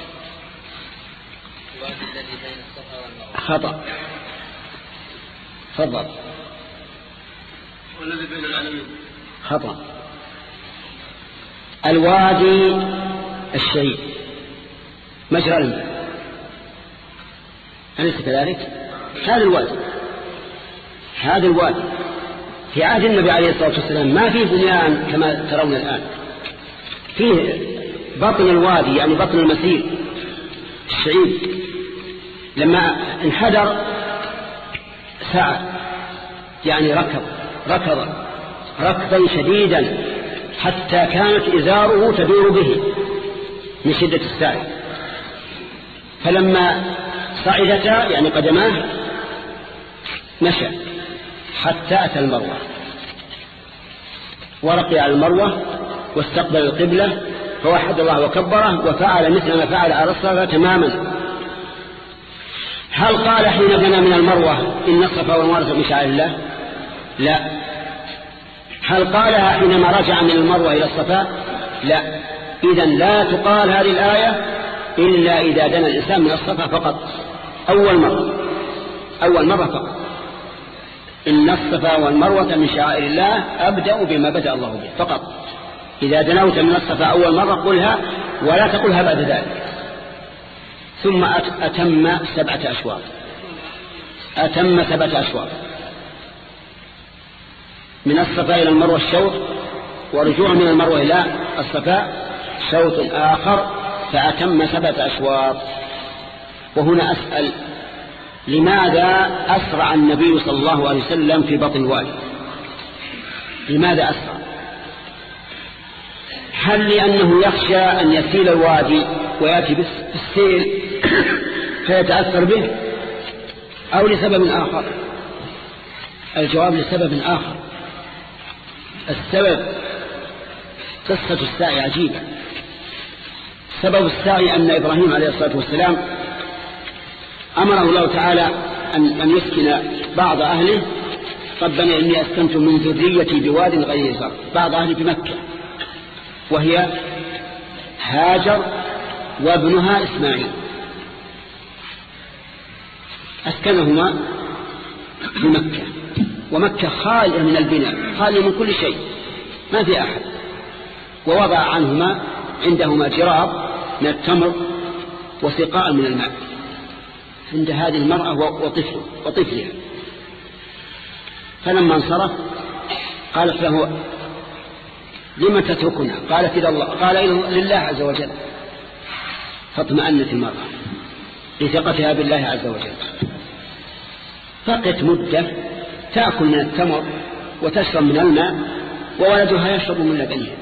S1: خطأ. تفضل.
S2: والذي بين العالمين.
S1: خطأ. الوادي الشهيد مجرى الماء، أليس كذلك؟ هذا الوادي هذا الوادي في عهد النبي عليه الصلاة والسلام ما فيه بنيان كما ترون الآن، فيه بطن الوادي يعني بطن المسير الشعيب. لما انحدر سعى يعني ركض ركض ركضا شديدا حتى كانت إزاره تدور به من شدة السعي. فلما صعدتا يعني قدماه مشى حتى أتى المروة ورقي على المروة واستقبل القبلة فوحد الله وكبره وفعل مثل ما فعل على الصفا تماما. هل قال حين بنى من المروة إن الصفا والمروة من شعائر الله؟ لا. هل قالها حينما رجع من المروة إلى الصفا؟ لا. إذن لا تقال هذه الآية إلا إذا دنا الإنسان من الصفا فقط أول مرة أول مرة فقط. إن الصفا والمروة من شعائر الله أبدأ بما بدأ الله به فقط. إذا دنوت من الصفا أول مرة قلها ولا تقولها بعد ذلك. ثم أتم سبعة أشواط أتم سبعة أشواط من الصفا إلى المروة الشوط، ورجوع من المروة إلى الصفا شوط آخر، فأتم سبعة أشواط. وهنا أسأل لماذا أسرع النبي صلى الله عليه وسلم في بطن الوادي؟ لماذا أسرع؟ هل لأنه يخشى أن يسيل الوادي ويأتي بالسيل فيتأثر به، أو لسبب آخر؟ الجواب لسبب آخر. السبب قصة السعي عجيبة. سبب السعي أن إبراهيم عليه الصلاة والسلام أمره الله تعالى أن, أن يسكن بعض أهله. ربنا إني أسكنت من ذريتي بواد غير زرع، بعض أهلي بمكة وهي هاجر وابنها إسماعيل، أسكنهما بمكة، ومكة خالية من البناء خالية من كل شيء ما في أحد، ووضع عنهما عندهما جراب من التمر وسقاء من الماء عند هذه المرأة وطفله وطفلها. فلما انصرف قالت له لما تتركنا؟ قالت إلى الله. قال لله عز وجل. فاطمأنت المرأة لثقتها بالله عز وجل. فقت مدة تأكل من التمر وتشرب من الماء وولدها يشرب من لبنها،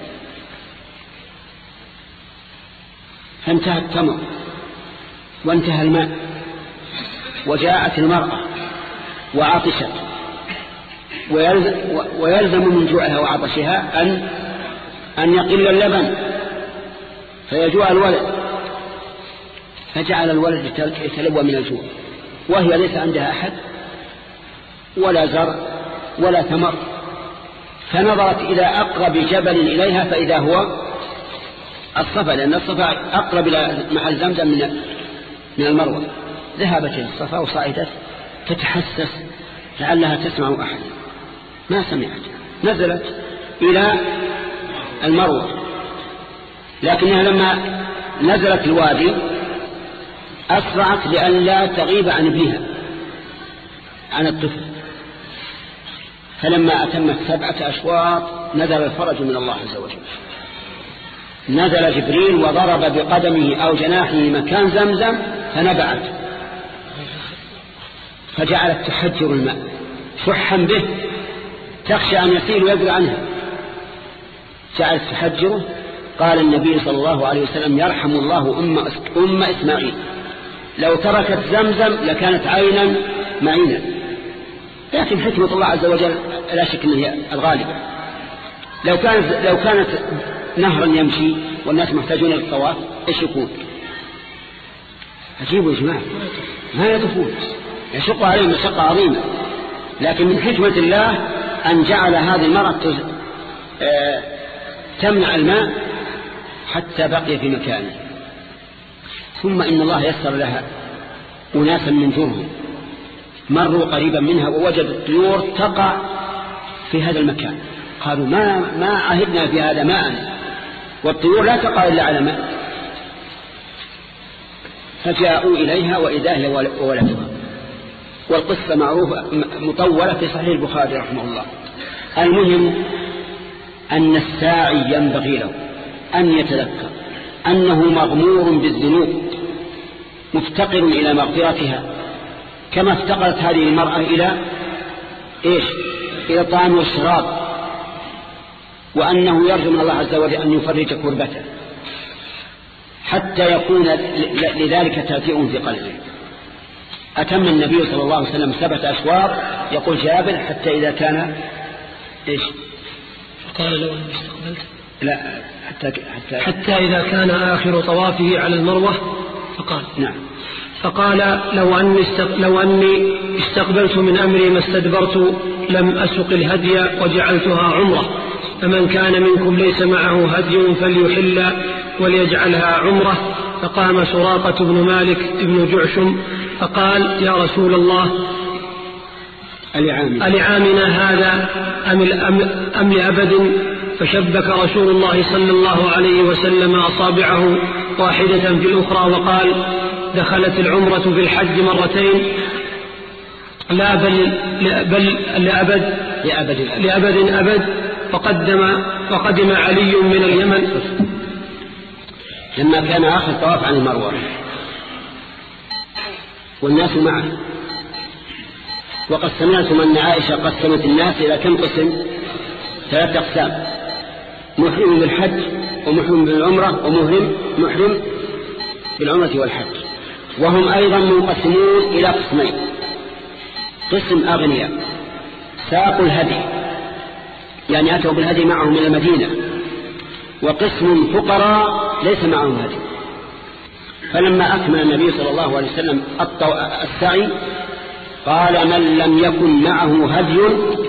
S1: فانتهى التمر وانتهى الماء، وجاءت المرأة وعطشت، ويلزم من جوعها وعطشها أن أن يقل اللبن فيجوع الولد، فجعل الولد يتلوى من الجوع وهي ليس عندها أحد ولا زرع ولا ثمر. فنظرت إلى أقرب جبل إليها فإذا هو الصفا، لأن الصفا أقرب إلى محل زمزم من من المروة. ذهبت إلى الصفا وصعدت تتحسس لعلها تسمع أحد، ما سمعت. نزلت إلى المروة، لكنها لما نزلت الوادي أسرعت لئلا تغيب عن ابنها عن الطفل. فلما أتمت سبعة أشواط نزل الفرج من الله عز وجل. نزل جبريل وضرب بقدمه أو جناحه مكان زمزم فنبعت، فجعلت تحجر الماء شحا به تخشى أن يسيل ويجري عنها، جعلت تحجره. قال النبي صلى الله عليه وسلم يرحم الله أم, أم إسماعيل، لو تركت زمزم لكانت عينا معينا. لكن حكمة الله عز وجل لا شك أنها هي الغالبة. لو كانت, لو كانت نهرا يمشي والناس محتاجون للطواف ايش يكون؟ عجيب يا جماعة، ما يطوفون، يشق عليهم مشقة عظيمة. لكن من حكمة الله أن جعل هذه المرأة تمنع الماء حتى بقي في مكانه. ثم إن الله يسر لها أناسا من جرهم مروا قريبا منها ووجدوا الطيور تقع في هذا المكان، قالوا ما, ما عهدنا في هذا ماء، والطيور لا تقع إلا على ماء. فجاءوا إليها وإذا هي وولدها. والقصة معروفة مطولة في صحيح البخاري رحمه الله. المهم أن الساعي ينبغي له أن يتذكر أنه مغمور بالذنوب مفتقر إلى مغفرتها كما افتقرت هذه المرأة إلى إيش؟ إلى الطعام والشراب، وأنه يرجو من الله عز وجل أن يفرج كربته حتى يكون لذلك تأثير في قلبه. أتم النبي صلى الله عليه وسلم سبعة أشواط، يقول جابر، حتى إذا كان إيش؟
S2: فقال لو أن استقبلت
S1: لا حتى, حتى,
S2: حتى إذا كان آخر طوافه على المروة فقال
S1: نعم
S2: فقال لو أني, لو أني استقبلت من أمري ما استدبرت لم أسق الهدي وجعلتها عمرة، فمن كان منكم ليس معه هدي فليحل وليجعلها عمرة. فقام سراقة بن مالك بن جعشم فقال يا رسول الله ألعامنا هذا أم, أم لأبد؟ فشبك رسول الله صلى الله عليه وسلم أصابعه واحدة في الأخرى وقال دخلت العمرة في الحج مرتين لا بل, بل لأبد
S1: لأبد,
S2: لأبد أبد. فقدم, فقدم علي من اليمن
S1: لما كان آخر طواف عن المروة والناس معه. وقد سمعتم أن عائشة قسمت الناس إلى كم قسم؟ ثلاث أقسام: محرم بالحج ومحرم بالعمرة ومحرم محرم بالعمرة والحج. وهم أيضا منقسمون إلى قسمين: قسم أغنياء ساقوا الهدي يعني أتوا بالهدي معهم من المدينة، وقسم فقراء ليس معهم هدي. فلما أكمل النبي صلى الله عليه وسلم السعي قال من لم يكن معه هدي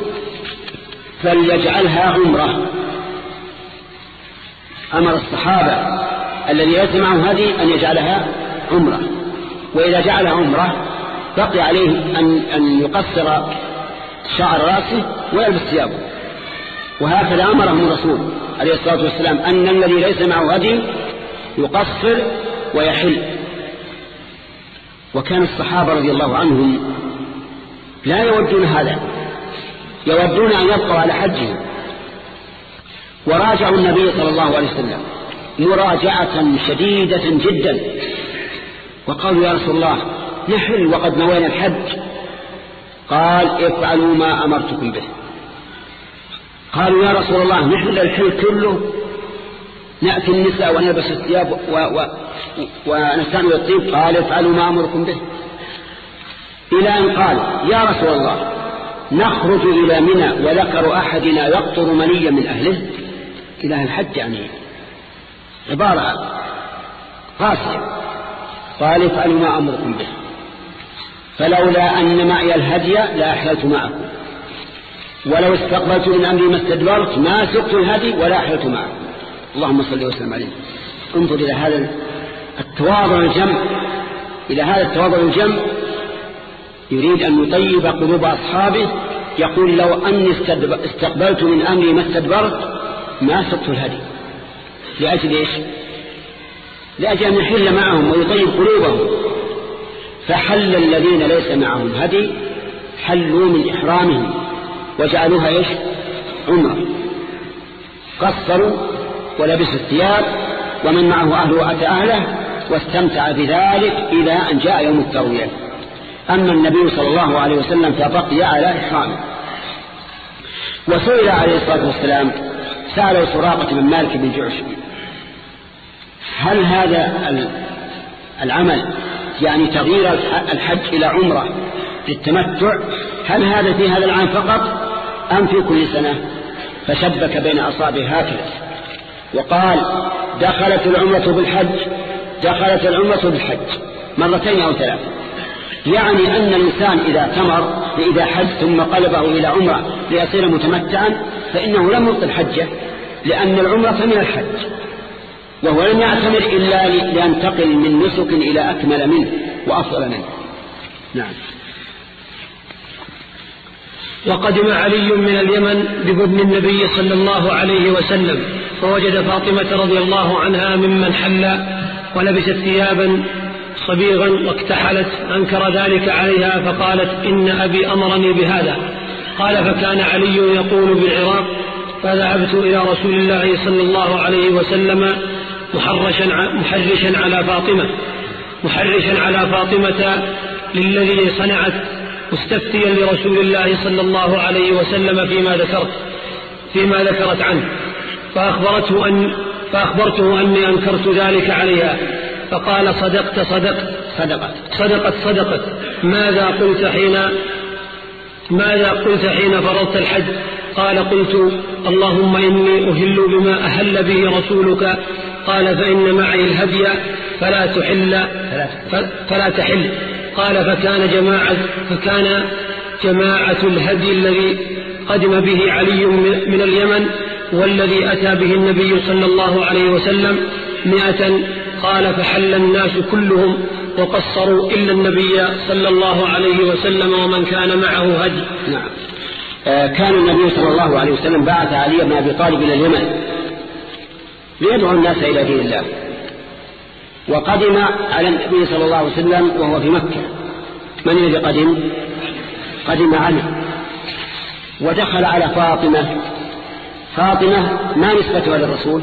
S1: فليجعلها عمرة. أمر الصحابة الذي ليس معه هدي أن يجعلها عمرة، وإذا جعلها عمرة بقي عليه أن, أن يقصر شعر رأسه ويلبس ثيابه. وهكذا أمرهم الرسول عليه الصلاة والسلام أن الذي ليس معه هدي يقصر ويحل. وكان الصحابة رضي الله عنهم لا يودون هذا، يودون أن يبقوا على حجهم. وراجعوا النبي صلى الله عليه وسلم مراجعة شديدة جدا وقالوا يا رسول الله نحل وقد نوينا الحج. قال افعلوا ما أمرتكم به. قالوا يا رسول الله نحل الحل كله، نأتي النساء ونلبس الثياب و... و... ونستعمل الطيب. قال افعلوا ما أمركم به. إلى أن قال يا رسول الله نخرج إلى منى وذكر أحدنا يقطر منيا من أهله. إله الحج يعني عبارة قاسية. قال افعلوا ما أمركم به، فلولا أن معي الهدي لا أحللت معكم، ولو استقبلت من أمري ما استدبرت ما سقت الهدي ولا أحللت معكم. اللهم صل وسلم عليه. انظر إلى هذا التواضع الجم، إلى هذا التواضع الجم. يريد أن يطيب قلوب أصحابه. يقول لو أني استقبلت من أمري ما استدبرت ما سقت الهدي. لأجل إيش؟ لأجل أن يحل معهم ويطيب قلوبهم. فحل الذين ليس معهم هدي حلوا من إحرامهم وجعلوها إيش؟ عمرة. قصروا ولبسوا الثياب، ومن معه أهله أتى أهله واستمتع بذلك إلى أن جاء يوم التروية. أما النبي صلى الله عليه وسلم فبقي على إحرامه. وسئل عليه الصلاة والسلام، سأله سراقة بن مالك بن جعشم هل هذا العمل يعني تغيير الحج إلى عمرة للتمتع هل هذا في هذا العام فقط أم في كل سنة؟ فشبك بين أصابعه هكذا وقال دخلت العمرة بالحج، دخلت العمرة بالحج. مرتين أو ثلاث. يعني أن الإنسان إذا اعتمر إذا حج ثم قلبه إلى عمرة ليصير متمتعا فإنه لم يبطل حجه، لأن العمرة من الحج، وهو لم يعتمر إلا لينتقل من نسك إلى أكمل منه وأفضل منه. نعم.
S2: وقدم علي من اليمن ببدن النبي صلى الله عليه وسلم، فوجد فاطمة رضي الله عنها ممن حل ولبست ثيابا صبيغا واكتحلت، أنكر ذلك عليها فقالت إن أبي أمرني بهذا. قال فكان علي يقول بالعراق، فذهبت إلى رسول الله صلى الله عليه وسلم محرشا محرشا على فاطمة محرشا على فاطمة للذي صنعت، مستفتيا لرسول الله صلى الله عليه وسلم فيما ذكرت فيما ذكرت عنه، فأخبرته أن فأخبرته أني أنكرت ذلك عليها، فقال صدقت صدقت
S1: صدقت
S2: صدقت صدقت ماذا قلت حين ماذا قلت حين فرضت الحج؟ قال قلت اللهم إني أهل بما أهل به رسولك. قال فإن معي الهدي فلا تحل فلا تحل. قال فكان جماعة فكان جماعة الهدي الذي قدم به علي من اليمن والذي أتى به النبي صلى الله عليه وسلم مئة. قال فحل الناس كلهم وقصروا إلا النبي صلى الله عليه وسلم ومن كان معه هدي.
S1: نعم. آه كان النبي صلى الله عليه وسلم بعث علي بن أبي طالب إلى اليمن ليدعو الناس إلى دين الله، وقدم على النبي صلى الله عليه وسلم وهو في مكة. من الذي قدم؟ قدم علي، ودخل على فاطمة. فاطمة ما نسبتها للرسول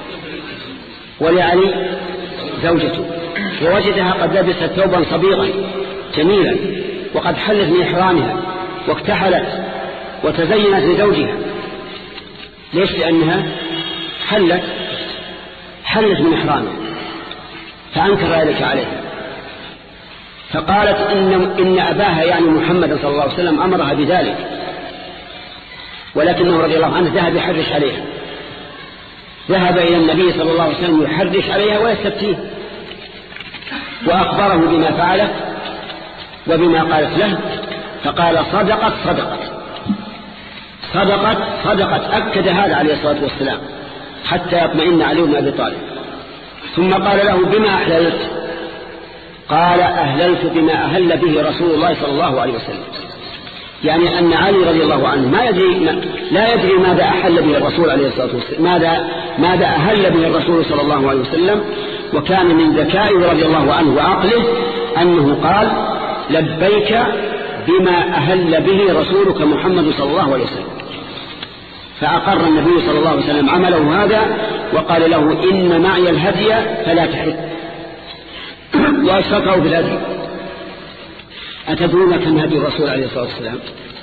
S1: ولعلي زوجته، ووجدها قد لبست ثوبا صبيغا جميلا وقد حلت من إحرامها واكتحلت وتزينت لزوجها. ليش؟ لأنها حلت حلت من إحرامها، فأنكر ذلك عليها، فقالت إن, إن أباها يعني محمد صلى الله عليه وسلم أمرها بذلك، ولكنه رضي الله عنه ذهب يحرش عليها، ذهب إلى النبي صلى الله عليه وسلم يحرش عليها ويستفتيه، وأخبره بما فعلت وبما قالت له، فقال صدقت صدقت صدقت صدقت أكد هذا عليه الصلاة والسلام حتى يطمئن علي بن أبي طالب. ثم قال له بما أهللت؟ قال أهللت بما أهل به رسول الله صلى الله عليه وسلم، يعني أن علي رضي الله عنه ما يدري ما لا يدري ماذا أحل به الرسول عليه الصلاة والسلام، ماذا ماذا أهل به الرسول صلى الله عليه وسلم. وكان من ذكائه رضي الله عنه وعقله أنه قال لبيك بما أهل به رسولك محمد صلى الله عليه وسلم، فأقر النبي صلى الله عليه وسلم عمله هذا وقال له إن معي الهدي فلا تحل، وأشفقه بالهدي. أتدرون كم هدي الرسول عليه الصلاة والسلام؟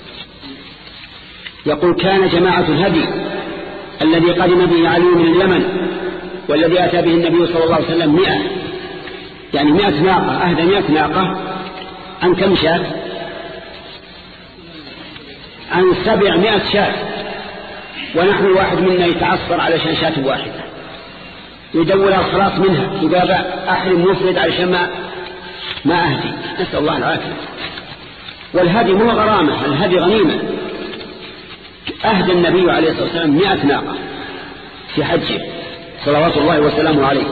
S1: يقول كان جماعة الهدي الذي قدم به علي من اليمن والذي أتى به النبي صلى الله عليه وسلم مئة، يعني مئة ناقة، أهدى مئة ناقة عن كم شاة؟ عن سبعمائة شاة، ونحن الواحد منا يتعصر علشان شاة واحدة يدور الخلاص منها، يبقى أحرم مفرد علشان ما ما أهدي، نسأل الله العافية. والهدي مو غرامة، الهدي غنيمة. أهدى النبي عليه الصلاة والسلام مئة ناقة في حجه صلوات الله وسلامه عليه.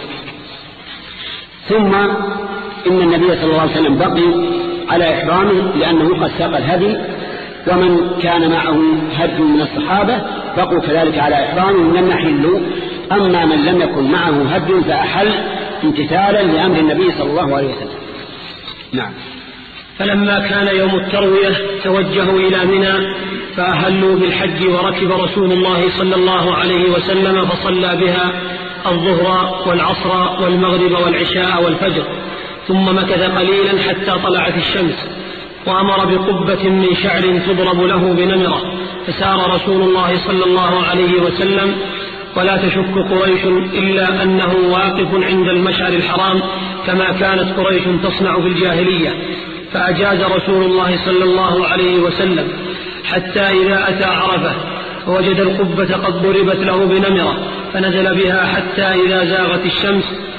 S1: ثم إن النبي صلى الله عليه وسلم بقي على إحرامه لأنه قد ساق الهدي، ومن كان معه هدي من الصحابة بقوا كذلك على إحرامه لم يحلوا. أما من لم يكن معه هدي فأحل امتثالا لأمر النبي صلى الله عليه وسلم. نعم.
S2: فلما كان يوم التروية توجهوا إلى منى فأهلوا بالحج، وركب رسول الله صلى الله عليه وسلم فصلى بها الظهر والعصر والمغرب والعشاء والفجر، ثم مكث قليلا حتى طلعت الشمس، وأمر بقبة من شعر تضرب له بنمرة، فسار رسول الله صلى الله عليه وسلم ولا تشك قريش إلا أنه واقف عند المشعر الحرام كما كانت قريش تصنع في الجاهلية، فأجاز رسول الله صلى الله عليه وسلم حتى إذا أتى عرفة ووجد القبة قد ضربت له بنمرة، فنزل بها حتى إذا زاغت الشمس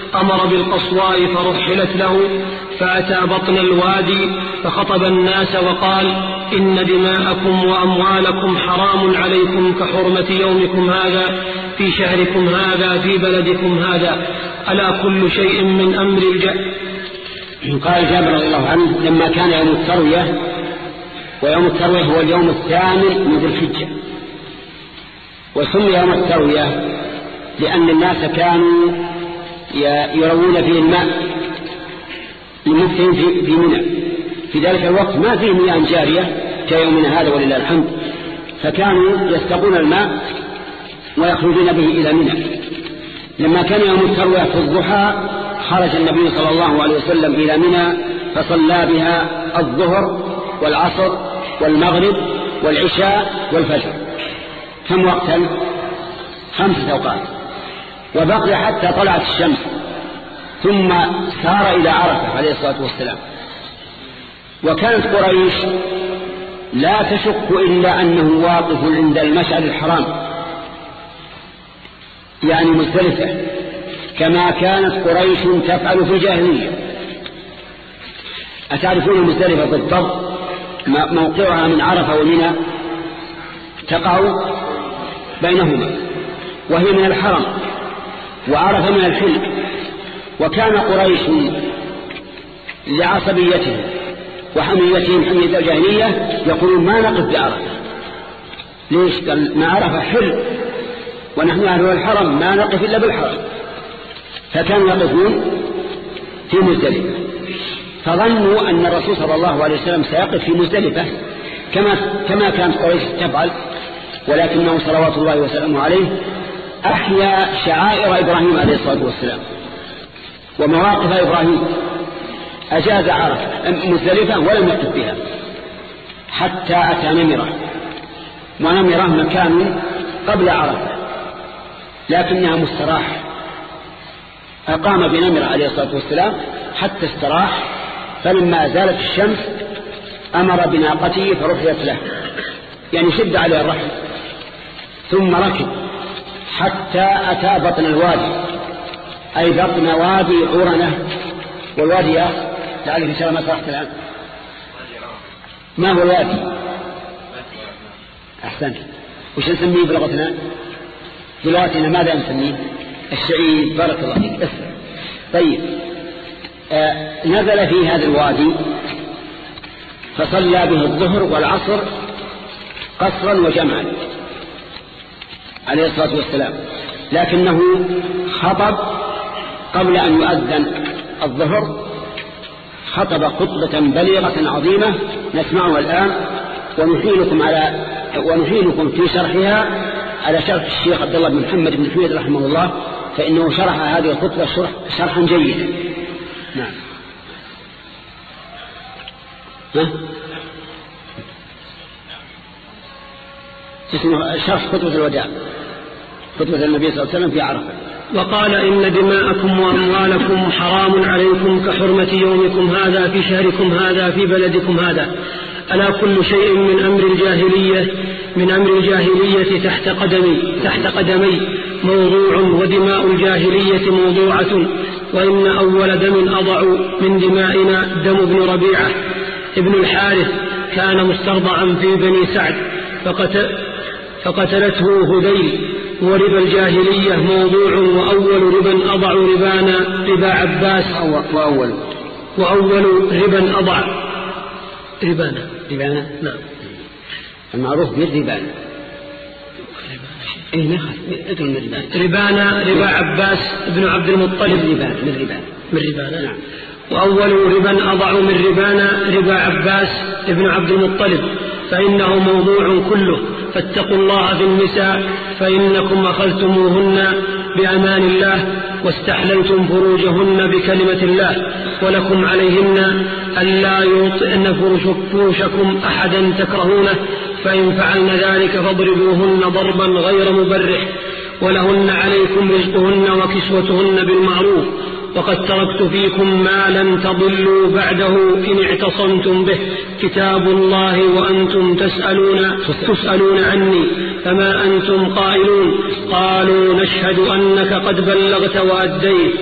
S2: أمر بالقصواء فرحلت له، فأتى بطن الوادي فخطب الناس وقال: إن دماءكم وأموالكم حرام عليكم كحرمة يومكم هذا في شهركم هذا في بلدكم هذا، ألا كل شيء من أمر الجاهلية.
S1: قال جابر رضي الله عنه: لما كان يوم التروية، ويوم التروية هو اليوم الثامن من ذي الحجة، وسمي يوم التروية لأن الناس كانوا يروون فيه الماء لمفتهم في منى. في ذلك الوقت ما فيه مياه جارية كيومنا هذا ولله الحمد، فكانوا يستقون الماء ويخرجون به إلى منى. لما كان يوم التروية في الضحى خرج النبي صلى الله عليه وسلم إلى منى فصلى بها الظهر والعصر والمغرب والعشاء والفجر. كم وقتا؟ خمسة أوقات. وبقي حتى طلعت الشمس، ثم سار إلى عرفة عليه الصلاة والسلام. وكانت قريش لا تشك إلا أنه واقف عند المشعر الحرام، يعني مزدلفة، كما كانت قريش تفعل في الجاهلية. أتعرفون مزدلفة بالضبط؟ موقعها من عرفة ومنى تقع بينهما، وهي من الحرم وعرفة من الحل. وكان قريش لعصبيتهم وحميتهم حمية الجاهلية يقولون: ما نقف بعرفة. ليش؟ قال: ما عرفة حل ونحن أهل الحرم ما نقف إلا بالحرم. فكانوا يقفون في مزدلفة، فظنوا أن الرسول صلى الله عليه وسلم سيقف في مزدلفة كما كما كانت قريش تفعل، ولكنه صلوات الله وسلامه عليه أحيا شعائر إبراهيم عليه الصلاة والسلام ومواقف إبراهيم، أجاز عرفة مزدلفة ولم يقف بها حتى أتى نمرة، ونمرة مكان قبل عرفة لكنها مستراح. أقام بنمرة عليه الصلاة والسلام حتى استراح، فلما زالت الشمس أمر بناقته فرحلت له، يعني شد عليه الرحل، ثم ركب حتى أتى بطن الوادي، أي بطن وادي عرنة. والوادي تعالي في سلامة رحت الآن. ما هو الوادي؟ أحسنت. وش نسميه بلغتنا؟ بلغتنا ماذا نسميه؟ الشعيب. بارك الله فيك. اسمع. طيب، آه نزل في هذا الوادي فصلى به الظهر والعصر قصرا وجمعا عليه الصلاة والسلام، لكنه خطب قبل أن يؤذن الظهر، خطب خطبة بليغة عظيمة نسمعها الآن، ونحيلكم على ونحيلكم في شرحها على شرح الشيخ عبد الله بن محمد بن حميد رحمه الله، فإنه شرح هذه الخطبة شرح شرحا جيدا. نعم. ها؟ اسمه شرح خطبة الوداع، خطبة النبي صلى الله عليه وسلم في عرفة.
S2: وقال: إن دماءكم وأموالكم حرام عليكم كحرمة يومكم هذا في شهركم هذا في بلدكم هذا، ألا كل شيء من أمر الجاهلية من أمر الجاهلية تحت قدمي تحت قدمي موضوع، ودماء الجاهلية موضوعة، وإن أول دم أضع من دمائنا دم ابن ربيعة ابن الحارث، كان مسترضعا في بني سعد فقتل فقتلته هذيل. وربا الجاهلية موضوع، وأول ربا أضع ربانا ربا عباس
S1: وأول
S2: وأول ربا أضع ربانا
S1: ربانا
S2: نعم
S1: المعروف بالربان.
S2: إيه نخل ربانا ربا عباس بن عبد المطلب
S1: ربان من ربان
S2: من ربانا نعم. وأول ربا أضع من ربانا ربا عباس بن عبد المطلب، فإنه موضوع كله، فاتقوا الله في النساء فإنكم أخذتموهن بأمان الله واستحللتم فروجهن بكلمة الله، ولكم عليهن ألا يوطئن فرشكم أحدا تكرهونه، فإن فعلن ذلك فاضربوهن ضربا غير مبرح، ولهن عليكم رزقهن وكسوتهن بالمعروف، وقد تركت فيكم ما لن تضلوا بعده إن اعتصمتم به، كتاب الله وأنتم تسألون, تسألون عني، فما أنتم قائلون؟ قالوا: نشهد أنك قد بلغت وأديت،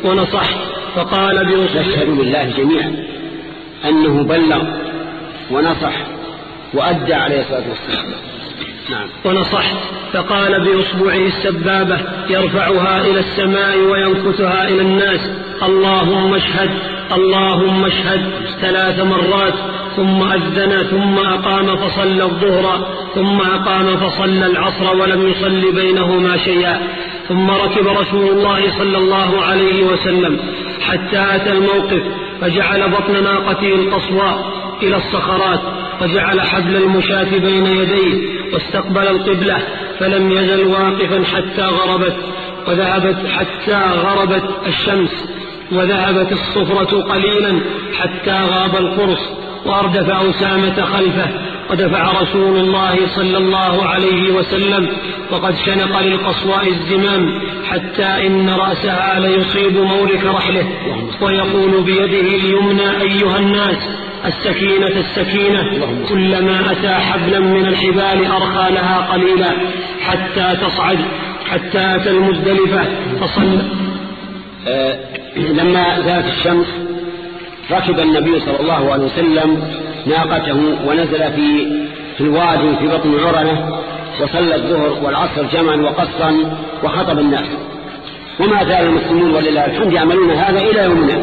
S2: ونصحت فقال بأصبعه.
S1: نشهد بالله جميعا أنه بلغ ونصح وأدى عليه الصلاة والسلام. نعم.
S2: ونصحت فقال بأصبعه السبابة يرفعها إلى السماء وينكتها إلى الناس: اللهم اشهد اللهم اشهد ثلاث مرات، ثم أذن ثم أقام فصلى الظهر ثم أقام فصلى العصر ولم يصل بينهما شيئا. ثم ركب رسول الله صلى الله عليه وسلم حتى أتى الموقف فجعل بطن ناقته القصواء إلى الصخرات وجعل حبل المشاة بين يديه واستقبل القبلة، فلم يزل واقفا حتى غربت وذهبت حتى غربت الشمس وذهبت الصفرة قليلا حتى غاب القرص، وأردف أسامة خلفه، ودفع رسول الله صلى الله عليه وسلم وقد شنق للقصواء الزمام حتى إن رأسها ليصيب مورك رحله، ويقول بيده اليمنى: أيها الناس السكينة السكينة. كلما أتى حبلا من الحبال أرخى لها قليلا حتى تصعد حتى أتى المزدلفة فصلى.
S1: أه لما زالت الشمس ركب النبي صلى الله عليه وسلم ناقته ونزل في في الوادي في بطن عرنة، وصلى الظهر والعصر جمعا وقصرا وخطب الناس. وما زال المسلمون ولله الحمد يعملون هذا إلى يومنا.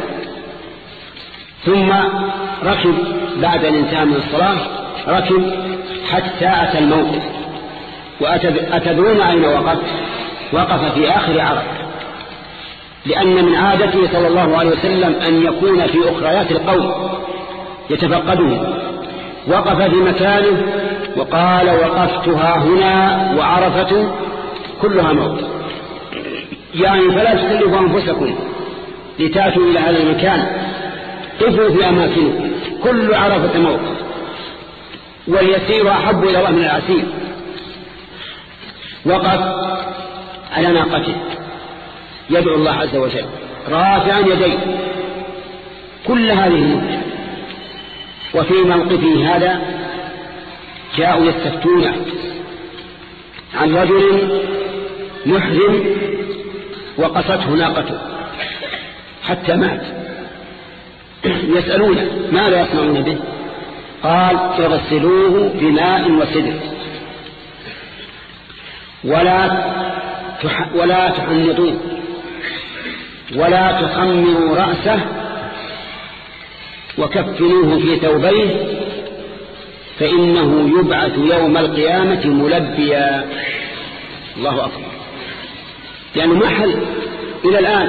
S1: ثم ركب بعد أن انتهى من الصلاة ركب حتى أتى الموقف. وأتدرون أين وقف؟ وقف في آخر عرب، لأن من عادته صلى الله عليه وسلم أن يكون في أخريات القوم يتفقدهم. وقف في مكانه وقال: وقفتها هنا وعرفة كلها موت، يعني فلا تكلفوا أنفسكم لتأتوا إلى هذا المكان، قفوا في أماكنكم، كل عرفة موت، واليسير أحب إلى الله من العسير. وقف على ناقته يدعو الله عز وجل رافعا يديه، كل هذه المدة. وفي موقفه هذا جاءوا يستفتون عن رجل محرم وقصته ناقته حتى مات، يسألونه ماذا يصنعون به؟ قال: يغسلوه بماء وسدر، ولا ولا تحنطوه ولا تخمروا رأسه، وكفنوه في ثوبيه، فإنه يبعث يوم القيامة ملبيا. الله أكبر. يعني محل إلى الآن.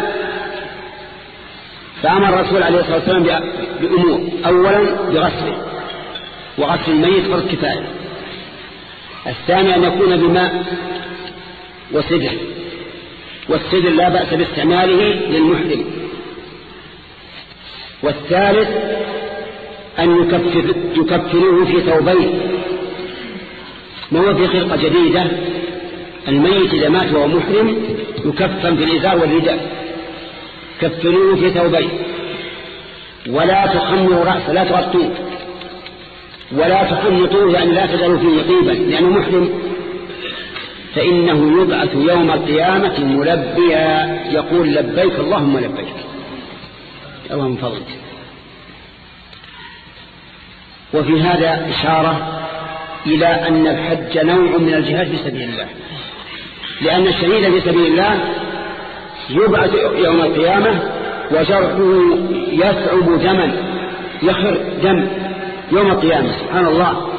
S1: فأمر الرسول عليه الصلاة والسلام بأمور: أولا بغسله، وغسل الميت فرض كفاية. الثاني أن يكون بماء وسدر، والسدر لا بأس باستعماله للمحرم. والثالث أن يكفر يكفروه في ثوبين، ما هو في خلقة جديدة. الميت إذا مات وهو محرم يكفن في الإزار والرداء، كفروه في ثوبين. ولا تخمروا رأسه، لا تغطوه، ولا تحنطوه، يعني لا تجعلوا فيه طيبا لأنه محرم، فإنه يبعث يوم القيامة ملبيا، يقول: لبيك اللهم لبيك، اللهم فضلك. وفي هذا إشارة إلى أن الحج نوع من الجهاد في سبيل الله، لأن الشهيد في سبيل الله يبعث يوم القيامة وجرحه يثعب دما، يخر دم يوم القيامة. سبحان الله.